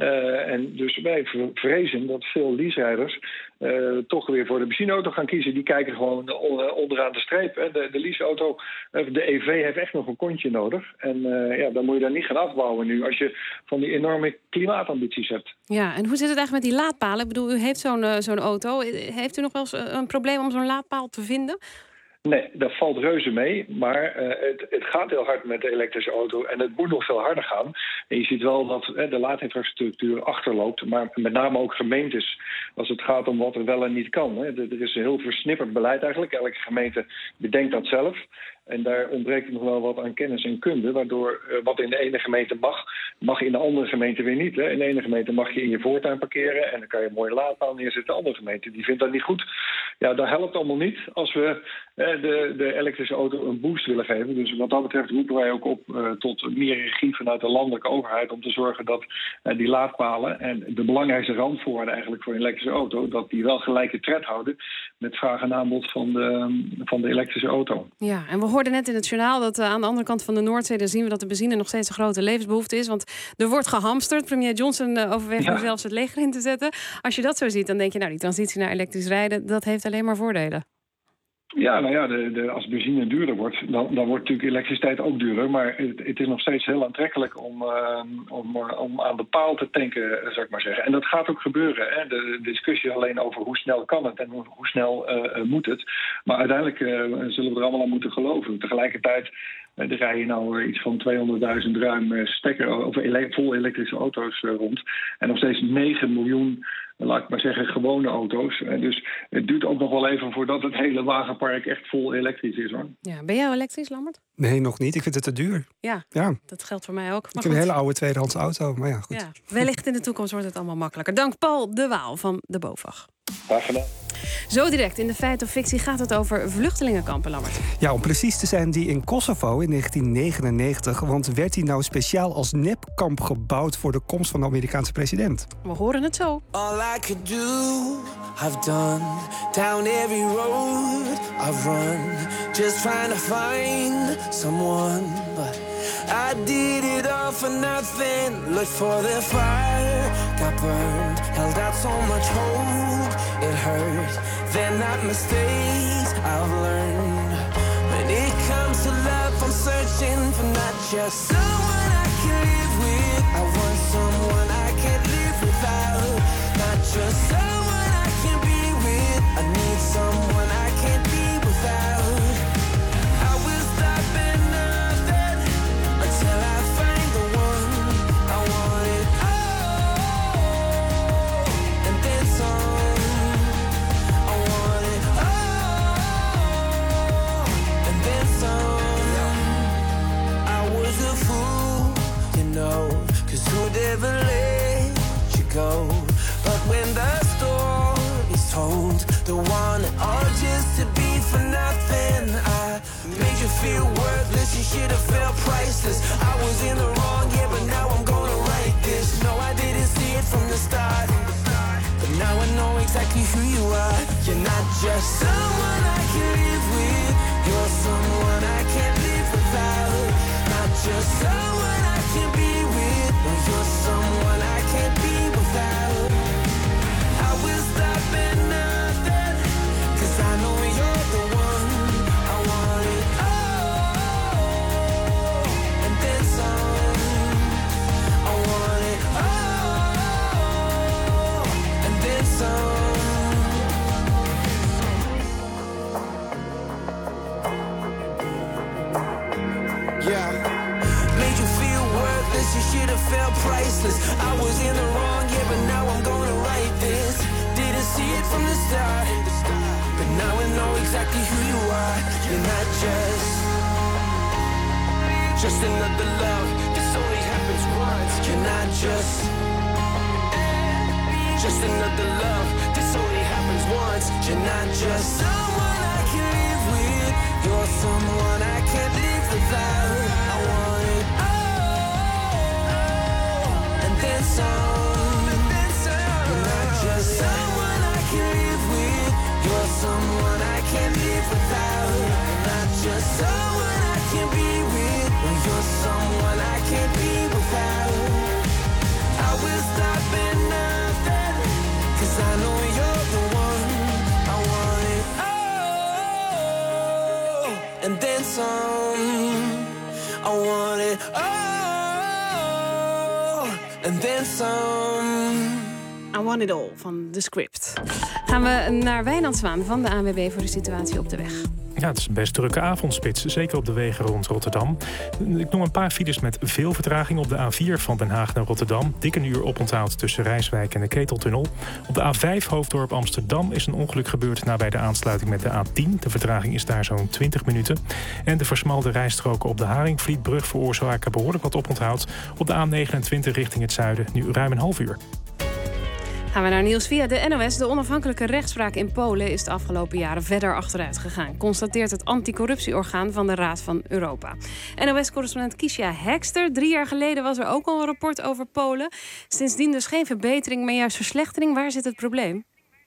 En dus wij vrezen dat veel leaserijders toch weer voor de benzineauto gaan kiezen. Die kijken gewoon onderaan de streep. De leaseauto, de EV heeft echt nog een kontje nodig. En dan moet je daar niet gaan afbouwen nu als je van die enorme klimaatambities hebt. Ja, en hoe zit het eigenlijk met die laadpalen? Ik bedoel, u heeft zo'n auto. Heeft u nog wel eens een probleem om zo'n laadpaal te vinden? Nee, dat valt reuze mee. Maar het gaat heel hard met de elektrische auto. En het moet nog veel harder gaan. En je ziet wel dat de laadinfrastructuur achterloopt. Maar met name ook gemeentes. Als het gaat om wat er wel en niet kan. Er is een heel versnipperd beleid eigenlijk. Elke gemeente bedenkt dat zelf. En daar ontbreekt nog wel wat aan kennis en kunde. Waardoor wat in de ene gemeente mag in de andere gemeente weer niet. In de ene gemeente mag je in je voortuin parkeren. En dan kan je een mooie laadpaal neerzetten. De andere gemeente die vindt dat niet goed. Ja, dat helpt allemaal niet als we de elektrische auto een boost willen geven. Dus wat dat betreft roepen wij ook op tot meer regie vanuit de landelijke overheid. Om te zorgen dat die laadpalen en de belangrijkste randvoorwaarden eigenlijk voor een elektrische auto. Dat die wel gelijke tred houden met vraag en aanbod van de elektrische auto. Ja, en we hoorden net in het journaal dat aan de andere kant van de Noordzee, daar zien we dat de benzine nog steeds een grote levensbehoefte is. Want er wordt gehamsterd. Premier Johnson overweegt nu zelfs het leger in te zetten. Als je dat zo ziet, dan denk je, die transitie naar elektrisch rijden, dat heeft alleen maar voordelen. Ja, als benzine duurder wordt, dan wordt natuurlijk elektriciteit ook duurder. Maar het is nog steeds heel aantrekkelijk om aan de paal te tanken, zou ik maar zeggen. En dat gaat ook gebeuren. Hè. De discussie is alleen over hoe snel kan het en hoe snel moet het. Maar uiteindelijk zullen we er allemaal aan moeten geloven. Tegelijkertijd er rijden nou iets van 200.000 ruim vol elektrische auto's rond. En nog steeds 9 miljoen, laat ik maar zeggen, gewone auto's. Dus het duurt ook nog wel even voordat het hele wagenpark echt vol elektrisch is, hoor. Ja, ben jij elektrisch, Lambert? Nee, nog niet. Ik vind het te duur. Ja. Dat geldt voor mij ook. Ik heb een hele oude tweedehands auto, maar goed. Ja, wellicht in de toekomst wordt het allemaal makkelijker. Dank Paul de Waal van de BOVAG. Graag gedaan. Zo direct in de Feit of Fictie gaat het over vluchtelingenkampen, Lambert. Ja, om precies te zijn, die in Kosovo in 1999. Want werd die nou speciaal als nepkamp gebouwd voor de komst van de Amerikaanse president? We horen het zo. All I could do, I've done. Down every road I've run. Just trying to find someone. But I did it all for nothing. Looked for the fire, got burned. Held out so much hope, it hurt. They're not mistakes I've learned. When it comes to love, I'm searching for not just someone I can live with. I want someone I can't live without. Not just someone I can be with. I need someone I can't be without. I will stop at nothing until I find the one. I want it all and then some. could ever let you go. But when the story is told, the one all just to be for nothing. I made you feel worthless, you should have felt priceless. I was in the wrong, yeah, but now I'm gonna write this. No, I didn't see it from the start, but now I know exactly who you are. You're not just someone I can live with, you're someone I can't live without. Not just someone I can be with, no, you're someone I can't be without. I will stop at nothing, 'cause I know you're the one. I want it all, and then some. I want it all, and then some. Yeah. Made you feel worthless, you should have felt priceless. I was in the wrong, yeah, but now I'm gonna write this. Didn't see it from the start, but now I know exactly who you are. You're not just another love. This only happens once. You're not just another love. This only happens once. You're not just someone I can live with, you're someone I can't live without. I want it all, and then some. You're not just someone I can live with, you're someone I can't live without. You're not just someone I can be with, you're someone I can't be without. I will stop at nothing, 'cause I know you're the one. I want it all, and then some. I want it all, and then some. I Want It All van The Script. Gaan we naar Wijnand Zwaan van de ANWB voor de situatie op de weg. Ja, het is een best drukke avondspits, zeker op de wegen rond Rotterdam. Ik noem een paar files met veel vertraging op de A4 van Den Haag naar Rotterdam. Dik een uur oponthoud tussen Rijswijk en de Keteltunnel. Op de A5 Hoofddorp Amsterdam is een ongeluk gebeurd nabij de aansluiting met de A10. De vertraging is daar zo'n 20 minuten. En de versmalde rijstroken op de Haringvlietbrug veroorzaken behoorlijk wat oponthoud. Op de A29 richting het zuiden nu ruim een half uur. Gaan we naar nieuws via de NOS. De onafhankelijke rechtspraak in Polen is de afgelopen jaren verder achteruit gegaan, constateert het anticorruptieorgaan van de Raad van Europa. NOS-correspondent Kiesja Hekster. 3 jaar geleden was er ook al een rapport over Polen. Sindsdien dus geen verbetering, maar juist verslechtering. Waar zit het probleem?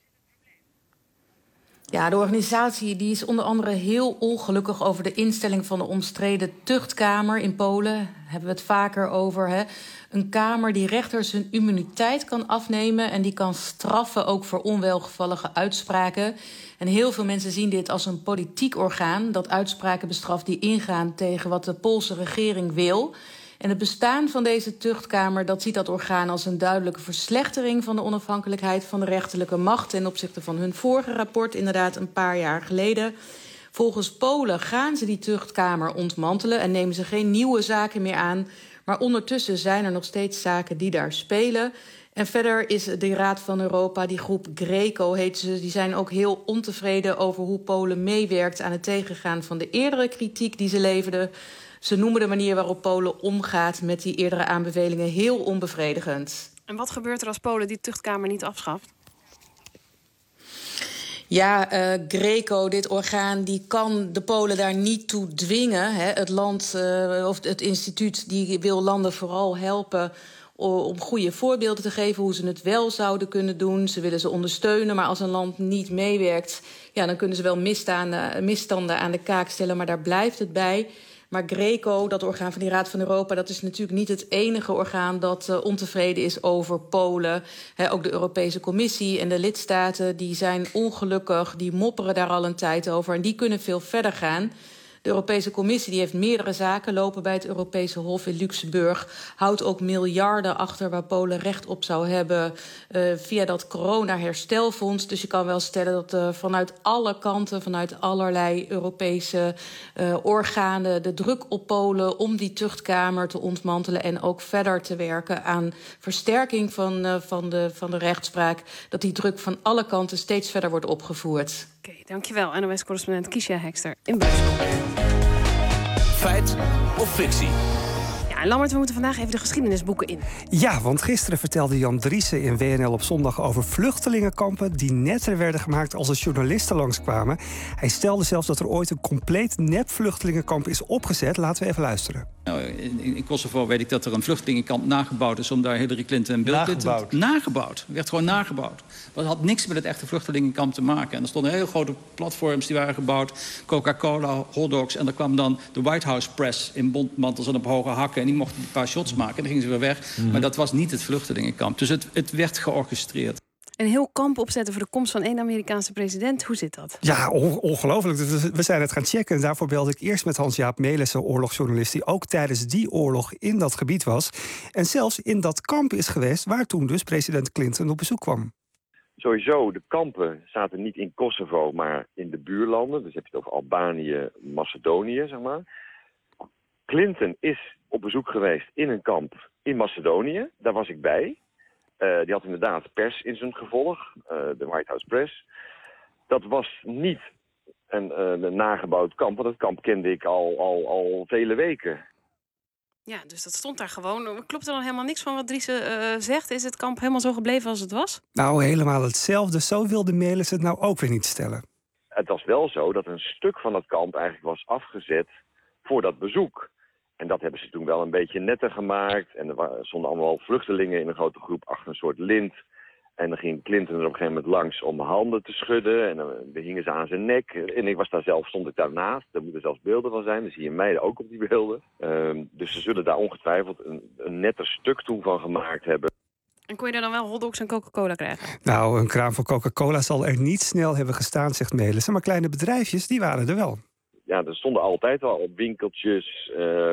Ja, de organisatie die is onder andere heel ongelukkig over de instelling van de omstreden tuchtkamer in Polen. Daar hebben we het vaker over. Hè? Een kamer die rechters hun immuniteit kan afnemen en die kan straffen ook voor onwelgevallige uitspraken. En heel veel mensen zien dit als een politiek orgaan dat uitspraken bestraft die ingaan tegen wat de Poolse regering wil. En het bestaan van deze tuchtkamer, dat ziet dat orgaan als een duidelijke verslechtering van de onafhankelijkheid van de rechterlijke macht ten opzichte van hun vorige rapport, inderdaad een paar jaar geleden. Volgens Polen gaan ze die tuchtkamer ontmantelen en nemen ze geen nieuwe zaken meer aan. Maar ondertussen zijn er nog steeds zaken die daar spelen. En verder is de Raad van Europa, die groep Greco heet ze, die zijn ook heel ontevreden over hoe Polen meewerkt aan het tegengaan van de eerdere kritiek die ze leverden. Ze noemen de manier waarop Polen omgaat met die eerdere aanbevelingen heel onbevredigend. En wat gebeurt er als Polen die tuchtkamer niet afschaft? Ja, Greco, dit orgaan, die kan de Polen daar niet toe dwingen. Hè. Het land of het instituut die wil landen vooral helpen om goede voorbeelden te geven hoe ze het wel zouden kunnen doen. Ze willen ze ondersteunen, maar als een land niet meewerkt, ja, dan kunnen ze wel misstanden aan de kaak stellen, maar daar blijft het bij. Maar Greco, dat orgaan van die Raad van Europa, dat is natuurlijk niet het enige orgaan dat ontevreden is over Polen. Ook de Europese Commissie en de lidstaten die zijn ongelukkig, die mopperen daar al een tijd over en die kunnen veel verder gaan. De Europese Commissie die heeft meerdere zaken lopen bij het Europese Hof in Luxemburg. Houdt ook miljarden achter waar Polen recht op zou hebben via dat corona-herstelfonds. Dus je kan wel stellen dat vanuit alle kanten, vanuit allerlei Europese organen, de druk op Polen om die tuchtkamer te ontmantelen en ook verder te werken aan versterking van de rechtspraak, dat die druk van alle kanten steeds verder wordt opgevoerd. Oké, dankjewel. NOS-correspondent Kiesja Hekster in Brussel. Feit of fictie? Ja, en Lammert, we moeten vandaag even de geschiedenisboeken in. Ja, want gisteren vertelde Jan Driessen in WNL op zondag over vluchtelingenkampen die netter werden gemaakt als er journalisten langskwamen. Hij stelde zelfs dat er ooit een compleet nep vluchtelingenkamp is opgezet. Laten we even luisteren. Nou, in Kosovo weet ik dat er een vluchtelingenkamp nagebouwd is om daar Hillary Clinton en Bill Clinton... Nagebouwd. Het werd gewoon nagebouwd. Dat had niks met het echte vluchtelingenkamp te maken. En er stonden hele grote platforms die waren gebouwd. Coca-Cola, hotdogs. En daar kwam dan de White House Press in bontmantels en op hoge hakken. En die mochten een paar shots maken en dan gingen ze weer weg. Maar dat was niet het vluchtelingenkamp. Dus het werd georchestreerd. Een heel kamp opzetten voor de komst van één Amerikaanse president. Hoe zit dat? Ja, ongelooflijk. We zijn het gaan checken. En daarvoor belde ik eerst met Hans-Jaap Melissen, oorlogsjournalist, die ook tijdens die oorlog in dat gebied was. En zelfs in dat kamp is geweest waar toen dus president Clinton op bezoek kwam. Sowieso, de kampen zaten niet in Kosovo, maar in de buurlanden. Dus heb je het over Albanië, Macedonië, zeg maar. Clinton is op bezoek geweest in een kamp in Macedonië. Daar was ik bij. Die had inderdaad pers in zijn gevolg, de White House Press. Dat was niet een nagebouwd kamp, want het kamp kende ik al vele weken. Ja, dus dat stond daar gewoon. Klopt er dan helemaal niks van wat Driessen zegt? Is het kamp helemaal zo gebleven als het was? Nou, helemaal hetzelfde. Zo wilde Melis het nou ook weer niet stellen. Het was wel zo dat een stuk van het kamp eigenlijk was afgezet voor dat bezoek. En dat hebben ze toen wel een beetje netter gemaakt. En er stonden allemaal vluchtelingen in een grote groep achter een soort lint. En dan ging Clinton er op een gegeven moment langs om handen te schudden. En dan hingen ze aan zijn nek. En ik was daar zelf, stond ik daarnaast. Daar moeten zelfs beelden van zijn. Dan zie je mij ook op die beelden. Dus ze zullen daar ongetwijfeld een netter stuk toen van gemaakt hebben. En kon je daar dan wel hotdogs en Coca-Cola krijgen? Nou, een kraam voor Coca-Cola zal er niet snel hebben gestaan, zegt Melissen. Maar kleine bedrijfjes, die waren er wel. Ja, er stonden altijd wel op winkeltjes.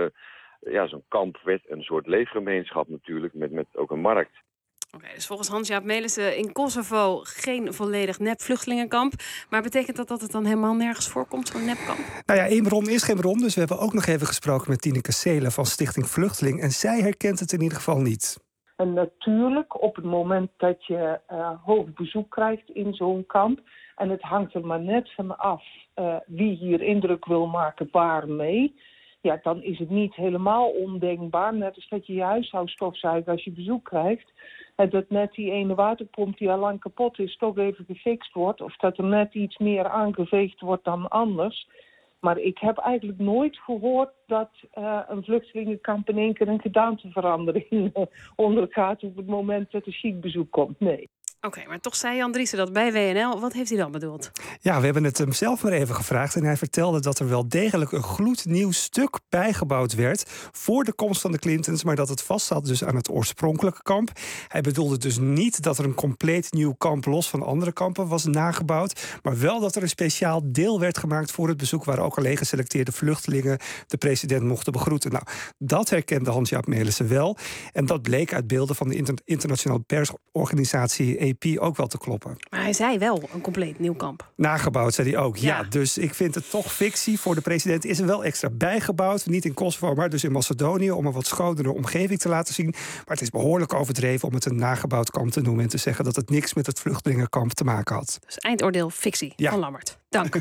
Zo'n kamp werd een soort leefgemeenschap natuurlijk, met ook een markt. Oké, dus volgens Hans-Jaap Melissen in Kosovo geen volledig nep vluchtelingenkamp. Maar betekent dat het dan helemaal nergens voorkomt, zo'n nepkamp? Nou ja, één bron is geen bron. Dus we hebben ook nog even gesproken met Tineke Seelen van Stichting Vluchteling. En zij herkent het in ieder geval niet. En natuurlijk, op het moment dat je hoog bezoek krijgt in zo'n kamp, en het hangt er maar net van af wie hier indruk wil maken, waar mee, ja, dan is het niet helemaal ondenkbaar, net als dat je je huis zou stofzuigen als je bezoek krijgt, en dat net die ene waterpomp die al lang kapot is toch even gefixt wordt, of dat er net iets meer aangeveegd wordt dan anders. Maar ik heb eigenlijk nooit gehoord dat een vluchtelingenkamp in één keer een gedaanteverandering ondergaat op het moment dat er chic bezoek komt. Nee. Oké, maar toch zei Jan Driessen dat bij WNL. Wat heeft hij dan bedoeld? Ja, we hebben het hem zelf maar even gevraagd. En hij vertelde dat er wel degelijk een gloednieuw stuk bijgebouwd werd voor de komst van de Clintons, maar dat het vast zat dus aan het oorspronkelijke kamp. Hij bedoelde dus niet dat er een compleet nieuw kamp los van andere kampen was nagebouwd, maar wel dat er een speciaal deel werd gemaakt voor het bezoek waar ook alleen geselecteerde vluchtelingen de president mochten begroeten. Nou, dat herkende Hans-Jaap Melissen wel. En dat bleek uit beelden van de internationale persorganisatie ook wel te kloppen. Maar hij zei wel een compleet nieuw kamp. Nagebouwd, zei hij ook. Ja, dus ik vind het toch fictie. Voor de president is er wel extra bijgebouwd. Niet in Kosovo, maar dus in Macedonië, om een wat schonere omgeving te laten zien. Maar het is behoorlijk overdreven om het een nagebouwd kamp te noemen en te zeggen dat het niks met het vluchtelingenkamp te maken had. Dus eindoordeel fictie van Lammert. Dank.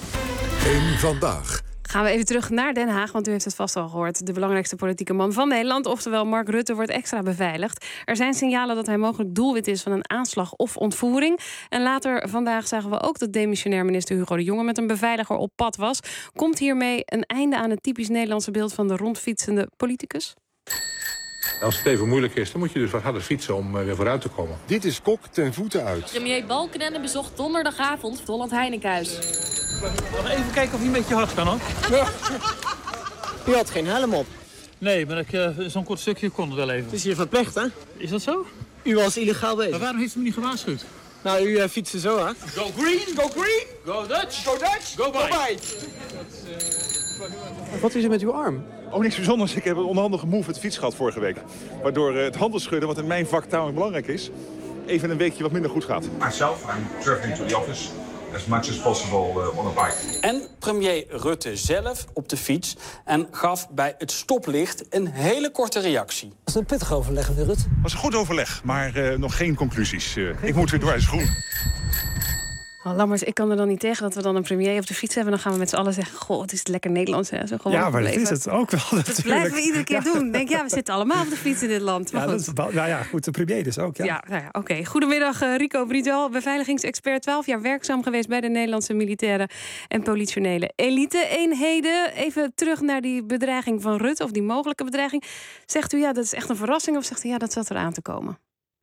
Eén vandaag. Gaan we even terug naar Den Haag, want u heeft het vast al gehoord. De belangrijkste politieke man van Nederland, oftewel Mark Rutte, wordt extra beveiligd. Er zijn signalen dat hij mogelijk doelwit is van een aanslag of ontvoering. En later vandaag zagen we ook dat demissionair minister Hugo de Jonge met een beveiliger op pad was. Komt hiermee een einde aan het typisch Nederlandse beeld van de rondfietsende politicus? Als het even moeilijk is, dan moet je dus wat harder fietsen om weer vooruit te komen. Dit is Kok ten voeten uit. Premier Balkenende bezocht donderdagavond het Holland Heinekenhuis. Nog even kijken of hij een beetje hard kan, hoor. Ja. U had geen helm op. Nee, maar zo'n kort stukje kon het wel even. Het is hier verplicht, hè? Is dat zo? U was illegaal bezig. Maar waarom heeft u me niet gewaarschuwd? Nou, u fietste zo hard. Go green, go green, go Dutch, go Dutch, go bye. Wat is er met uw arm? Oh, niks bijzonders. Ik heb een onhandige move met de fiets gehad vorige week. Waardoor het handelsschudden, wat in mijn vak tamelijk belangrijk is, even een weekje wat minder goed gaat. Myself, I'm traveling to the office as much as possible on a bike. En premier Rutte zelf op de fiets en gaf bij het stoplicht een hele korte reactie. Was het een pittig overleg, Rutte? Het was een goed overleg, maar nog geen conclusies. Ik moet weer door, hij is groen. Oh, Lammers, ik kan er dan niet tegen dat we dan een premier op de fiets hebben. Dan gaan we met z'n allen zeggen, goh, het is lekker Nederlands. Hè? Zo gewoon maar dat is het ook wel natuurlijk. Dat blijven we iedere keer doen. Denk, we zitten allemaal op de fiets in dit land. Maar goed, de premier dus ook. Oké. Goedemiddag, Rico Bridal, beveiligingsexpert. 12 jaar werkzaam geweest bij de Nederlandse militaire en politionele elite-eenheden. Even terug naar die bedreiging van Rutte, of die mogelijke bedreiging. Zegt u, dat is echt een verrassing, of zegt u, dat zat eraan te komen?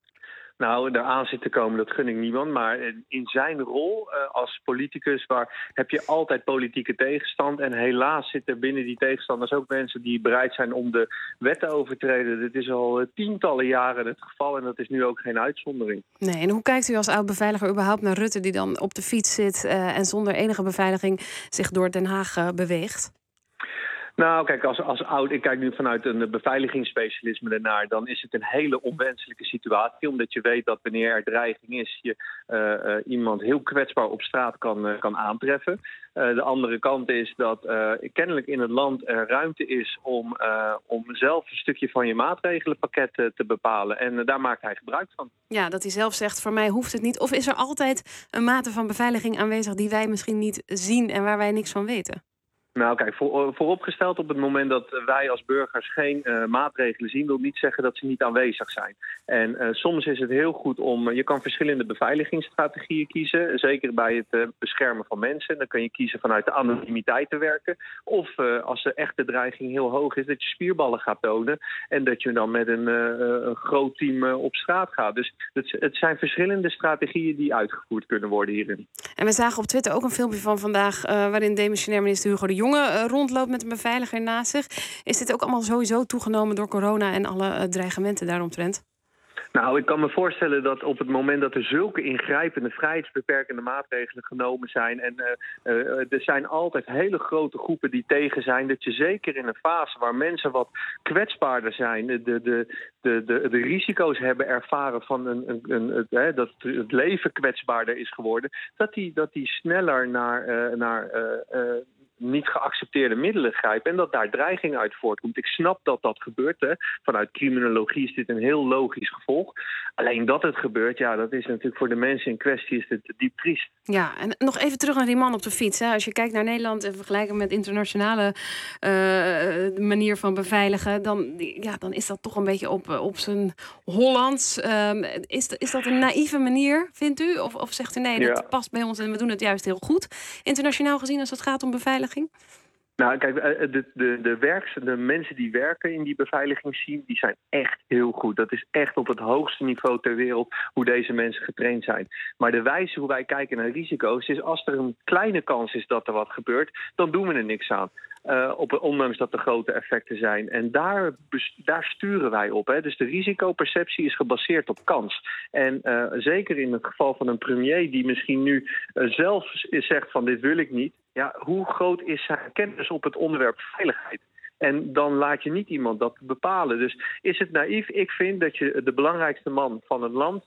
Nou, eraan zit te komen, dat gun ik niemand. Maar in zijn rol als politicus heb je altijd politieke tegenstand. En helaas zitten binnen die tegenstanders ook mensen die bereid zijn om de wet te overtreden. Dit is al tientallen jaren het geval en dat is nu ook geen uitzondering. Nee, en hoe kijkt u als oud-beveiliger überhaupt naar Rutte die dan op de fiets zit en zonder enige beveiliging zich door Den Haag beweegt? Nou, kijk, als oud, ik kijk nu vanuit een beveiligingsspecialisme ernaar, dan is het een hele onwenselijke situatie, omdat je weet dat wanneer er dreiging is, je iemand heel kwetsbaar op straat kan aantreffen. De andere kant is dat kennelijk in het land er ruimte is om zelf een stukje van je maatregelenpakket te bepalen. En daar maakt hij gebruik van. Ja, dat hij zelf zegt, voor mij hoeft het niet. Of is er altijd een mate van beveiliging aanwezig die wij misschien niet zien en waar wij niks van weten? Nou kijk, vooropgesteld op het moment dat wij als burgers geen maatregelen zien, wil niet zeggen dat ze niet aanwezig zijn. En soms is het heel goed je kan verschillende beveiligingsstrategieën kiezen, zeker bij het beschermen van mensen. Dan kun je kiezen vanuit de anonimiteit te werken. Of als de echte dreiging heel hoog is, dat je spierballen gaat tonen en dat je dan met een groot team op straat gaat. Dus het zijn verschillende strategieën die uitgevoerd kunnen worden hierin. En we zagen op Twitter ook een filmpje van vandaag waarin demissionair minister Hugo de Jonge rondloopt met een beveiliger naast zich. Is dit ook allemaal sowieso toegenomen door corona en alle dreigementen daaromtrent? Nou, ik kan me voorstellen dat op het moment dat er zulke ingrijpende vrijheidsbeperkende maatregelen genomen zijn en er zijn altijd hele grote groepen die tegen zijn, dat je zeker in een fase waar mensen wat kwetsbaarder zijn, de risico's hebben ervaren van dat het leven kwetsbaarder is geworden, dat die sneller naar niet geaccepteerde middelen grijpen en dat daar dreiging uit voortkomt. Ik snap dat dat gebeurt. Hè. Vanuit criminologie is dit een heel logisch gevolg. Alleen dat het gebeurt, dat is natuurlijk voor de mensen in kwestie is het diep triest. Ja, en nog even terug naar die man op de fiets. Hè. Als je kijkt naar Nederland en vergelijkt met internationale manier van beveiligen, dan is dat toch een beetje op zijn Hollands. Is dat een naïeve manier, vindt u? Of zegt u nee, dat past bij ons en we doen het juist heel goed, internationaal gezien, als het gaat om beveiliging? Nou, kijk, de mensen die werken in die beveiligingsteam, die zijn echt heel goed. Dat is echt op het hoogste niveau ter wereld hoe deze mensen getraind zijn. Maar de wijze hoe wij kijken naar risico's is als er een kleine kans is dat er wat gebeurt, dan doen we er niks aan. Ondanks dat er grote effecten zijn. En daar sturen wij op. Hè. Dus de risicoperceptie is gebaseerd op kans. En zeker in het geval van een premier die misschien nu zelf zegt van dit wil ik niet. Ja, hoe groot is zijn kennis op het onderwerp veiligheid? En dan laat je niet iemand dat bepalen. Dus is het naïef? Ik vind dat je de belangrijkste man van het land,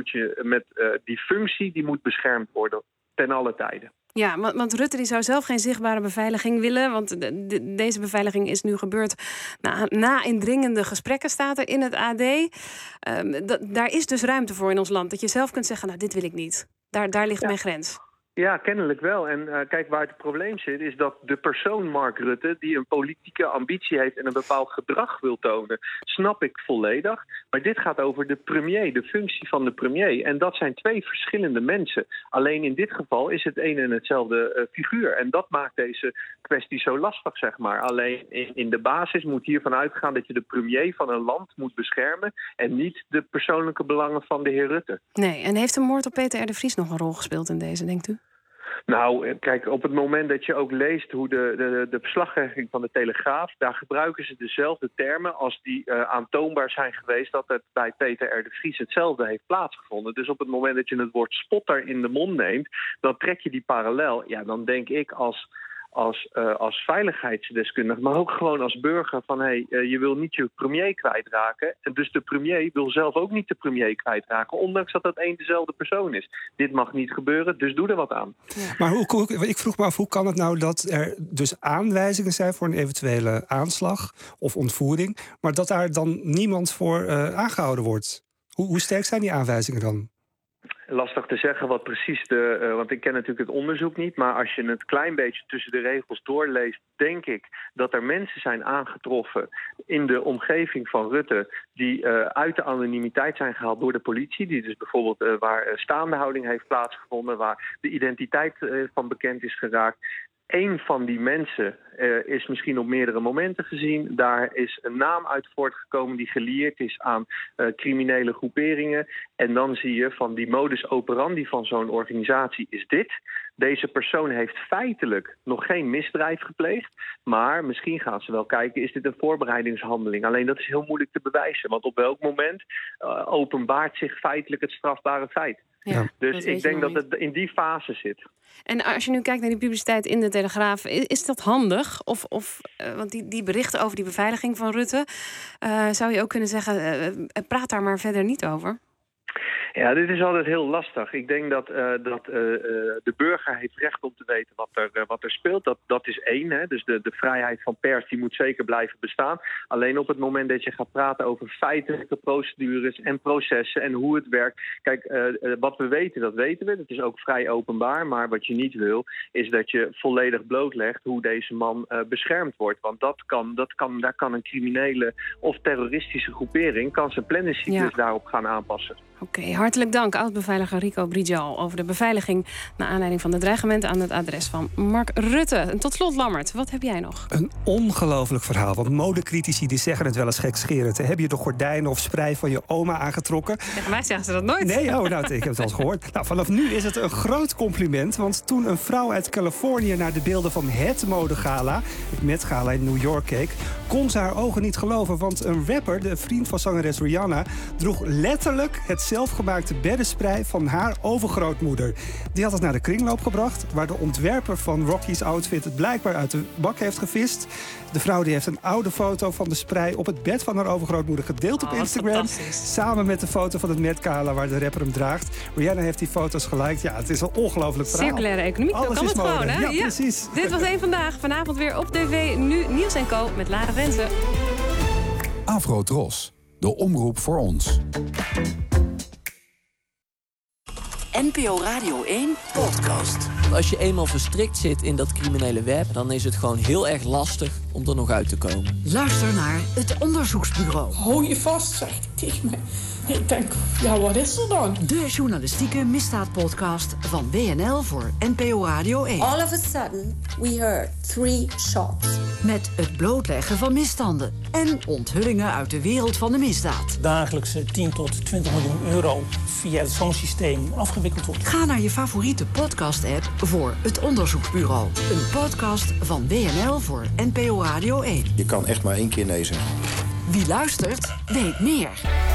die functie, die moet beschermd worden ten alle tijden. Ja, want Rutte die zou zelf geen zichtbare beveiliging willen. Want deze beveiliging is nu gebeurd na indringende gesprekken, staat er in het AD. Daar is dus ruimte voor in ons land. Dat je zelf kunt zeggen, dit wil ik niet. Daar ligt mijn grens. Ja, kennelijk wel. En kijk, waar het probleem zit, is dat de persoon Mark Rutte, die een politieke ambitie heeft en een bepaald gedrag wil tonen, snap ik volledig. Maar dit gaat over de premier, de functie van de premier. En dat zijn twee verschillende mensen. Alleen in dit geval is het een en hetzelfde figuur. En dat maakt deze kwestie zo lastig, zeg maar. Alleen in de basis moet hiervan uitgaan dat je de premier van een land moet beschermen en niet de persoonlijke belangen van de heer Rutte. Nee, en heeft de moord op Peter R. de Vries nog een rol gespeeld in deze, denkt u? Nou, kijk, op het moment dat je ook leest hoe de verslaggeving van de Telegraaf, daar gebruiken ze dezelfde termen als die aantoonbaar zijn geweest dat het bij Peter R. de Vries hetzelfde heeft plaatsgevonden. Dus op het moment dat je het woord spotter in de mond neemt, dan trek je die parallel. Ja, dan denk ik als veiligheidsdeskundige, maar ook gewoon als burger van je wil niet je premier kwijtraken. En dus de premier wil zelf ook niet de premier kwijtraken, ondanks dat dat één dezelfde persoon is. Dit mag niet gebeuren, dus doe er wat aan. Ja. Maar ik vroeg me af, hoe kan het nou dat er dus aanwijzingen zijn voor een eventuele aanslag of ontvoering, maar dat daar dan niemand voor aangehouden wordt? Hoe sterk zijn die aanwijzingen dan? Lastig te zeggen wat precies want ik ken natuurlijk het onderzoek niet, maar als je het klein beetje tussen de regels doorleest, denk ik dat er mensen zijn aangetroffen in de omgeving van Rutte die uit de anonimiteit zijn gehaald door de politie, die dus bijvoorbeeld waar staande houding heeft plaatsgevonden, waar de identiteit van bekend is geraakt. Eén van die mensen is misschien op meerdere momenten gezien. Daar is een naam uit voortgekomen die gelieerd is aan criminele groeperingen. En dan zie je van die modus operandi van zo'n organisatie is dit. Deze persoon heeft feitelijk nog geen misdrijf gepleegd. Maar misschien gaan ze wel kijken, is dit een voorbereidingshandeling? Alleen dat is heel moeilijk te bewijzen. Want op welk moment openbaart zich feitelijk het strafbare feit? Ja, dus ik denk dat het in die fase zit. En als je nu kijkt naar die publiciteit in de Telegraaf, is dat handig? Want die berichten over die beveiliging van Rutte, zou je ook kunnen zeggen, praat daar maar verder niet over? Ja, dit is altijd heel lastig. Ik denk dat de burger heeft recht om te weten wat er speelt. Dat is één. Hè? Dus de vrijheid van pers die moet zeker blijven bestaan. Alleen op het moment dat je gaat praten over feitelijke procedures en processen en hoe het werkt. Kijk, wat we weten, dat weten we. Dat is ook vrij openbaar. Maar wat je niet wil, is dat je volledig blootlegt hoe deze man beschermd wordt. Want daar kan een criminele of terroristische groepering kan zijn plannencyclus daarop gaan aanpassen. Oké, hartelijk dank, oud-beveiliger Rico Brijal, over de beveiliging naar aanleiding van de dreigementen aan het adres van Mark Rutte. En tot slot, Lammert, wat heb jij nog? Een ongelooflijk verhaal, want modecritici die zeggen het wel eens gekscherend. Heb je de gordijnen of sprei van je oma aangetrokken? Tegen mij zeggen ze dat nooit. Nee, ik heb het al eens gehoord. Nou, vanaf nu is het een groot compliment, want toen een vrouw uit Californië naar de beelden van het modegala, het Met Gala in New York, keek, kon ze haar ogen niet geloven, want een rapper, de vriend van zangeres Rihanna, droeg letterlijk het zelfgemaakte beddensprei van haar overgrootmoeder. Die had het naar de kringloop gebracht, waar de ontwerper van Rocky's outfit het blijkbaar uit de bak heeft gevist. De vrouw die heeft een oude foto van de sprei op het bed van haar overgrootmoeder gedeeld op Instagram. Samen met de foto van het Met Gala waar de rapper hem draagt. Rihanna heeft die foto's geliked. Ja, het is een ongelooflijk verhaal. Circulaire economie, zo kan het gewoon, hè? Ja, precies. Dit was Eén Vandaag. Vanavond weer op tv. Nu Niels & Co. met Lara Rensen. Afro Tros, de omroep voor ons. NPO Radio 1 podcast. Als je eenmaal verstrikt zit in dat criminele web, dan is het gewoon heel erg lastig om er nog uit te komen. Luister naar het onderzoeksbureau. Hou je vast, zegt hij tegen mij. Ik denk, ja, wat is er dan? De journalistieke misdaadpodcast van WNL voor NPO Radio 1. All of a sudden, we heard 3 shots. Met het blootleggen van misstanden en onthullingen uit de wereld van de misdaad. Dagelijks 10 tot 20 miljoen euro via zo'n systeem afgewikkeld wordt. Ga naar je favoriete podcast-app voor het onderzoeksbureau. Een podcast van WNL voor NPO Radio 1. Je kan echt maar 1 keer nee zeggen. Wie luistert, weet meer.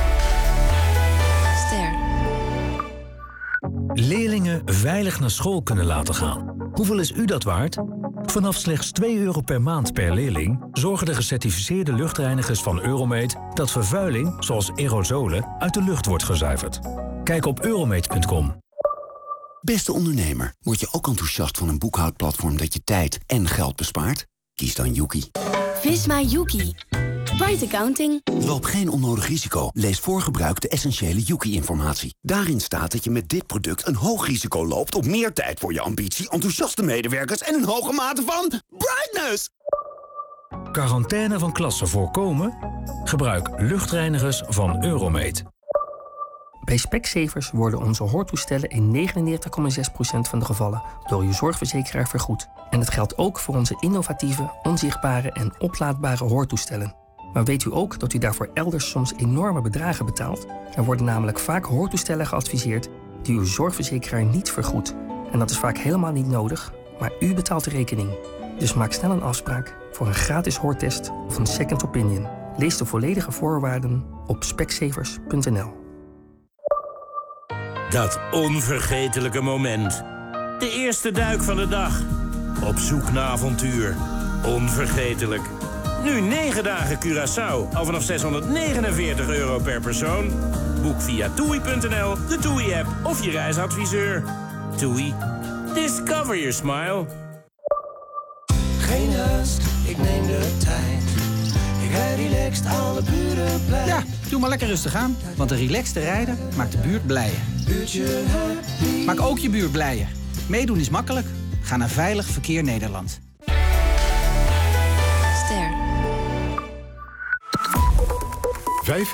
Leerlingen veilig naar school kunnen laten gaan. Hoeveel is u dat waard? Vanaf slechts €2 per maand per leerling zorgen de gecertificeerde luchtreinigers van Euromate dat vervuiling, zoals aerosolen, uit de lucht wordt gezuiverd. Kijk op euromate.com. Beste ondernemer, word je ook enthousiast van een boekhoudplatform dat je tijd en geld bespaart? Kies dan Yuki. Visma Yuki. Bright Accounting. Loop geen onnodig risico. Lees voor gebruik de essentiële Yuki-informatie. Daarin staat dat je met dit product een hoog risico loopt op meer tijd voor je ambitie, enthousiaste medewerkers en een hoge mate van brightness. Quarantaine van klassen voorkomen? Gebruik luchtreinigers van Euromate. Bij Specsavers worden onze hoortoestellen in 99,6% van de gevallen door uw zorgverzekeraar vergoed. En dat geldt ook voor onze innovatieve, onzichtbare en oplaadbare hoortoestellen. Maar weet u ook dat u daarvoor elders soms enorme bedragen betaalt? Er worden namelijk vaak hoortoestellen geadviseerd die uw zorgverzekeraar niet vergoedt. En dat is vaak helemaal niet nodig, maar u betaalt de rekening. Dus maak snel een afspraak voor een gratis hoortest of een second opinion. Lees de volledige voorwaarden op specsavers.nl. Dat onvergetelijke moment. De eerste duik van de dag. Op zoek naar avontuur. Onvergetelijk. Nu 9 dagen Curaçao. Al vanaf €649 per persoon. Boek via toei.nl, de TUI-app of je reisadviseur. TUI. Discover your smile. Geen haast, ik neem de tijd. Ik rijd relaxed, alle buren blij. Ja, doe maar lekker rustig aan. Want een relaxte rijder maakt de buurt blijer. buurtje happy. Maak ook je buurt blijer. Meedoen is makkelijk. Ga naar Veilig Verkeer Nederland. Ster. 5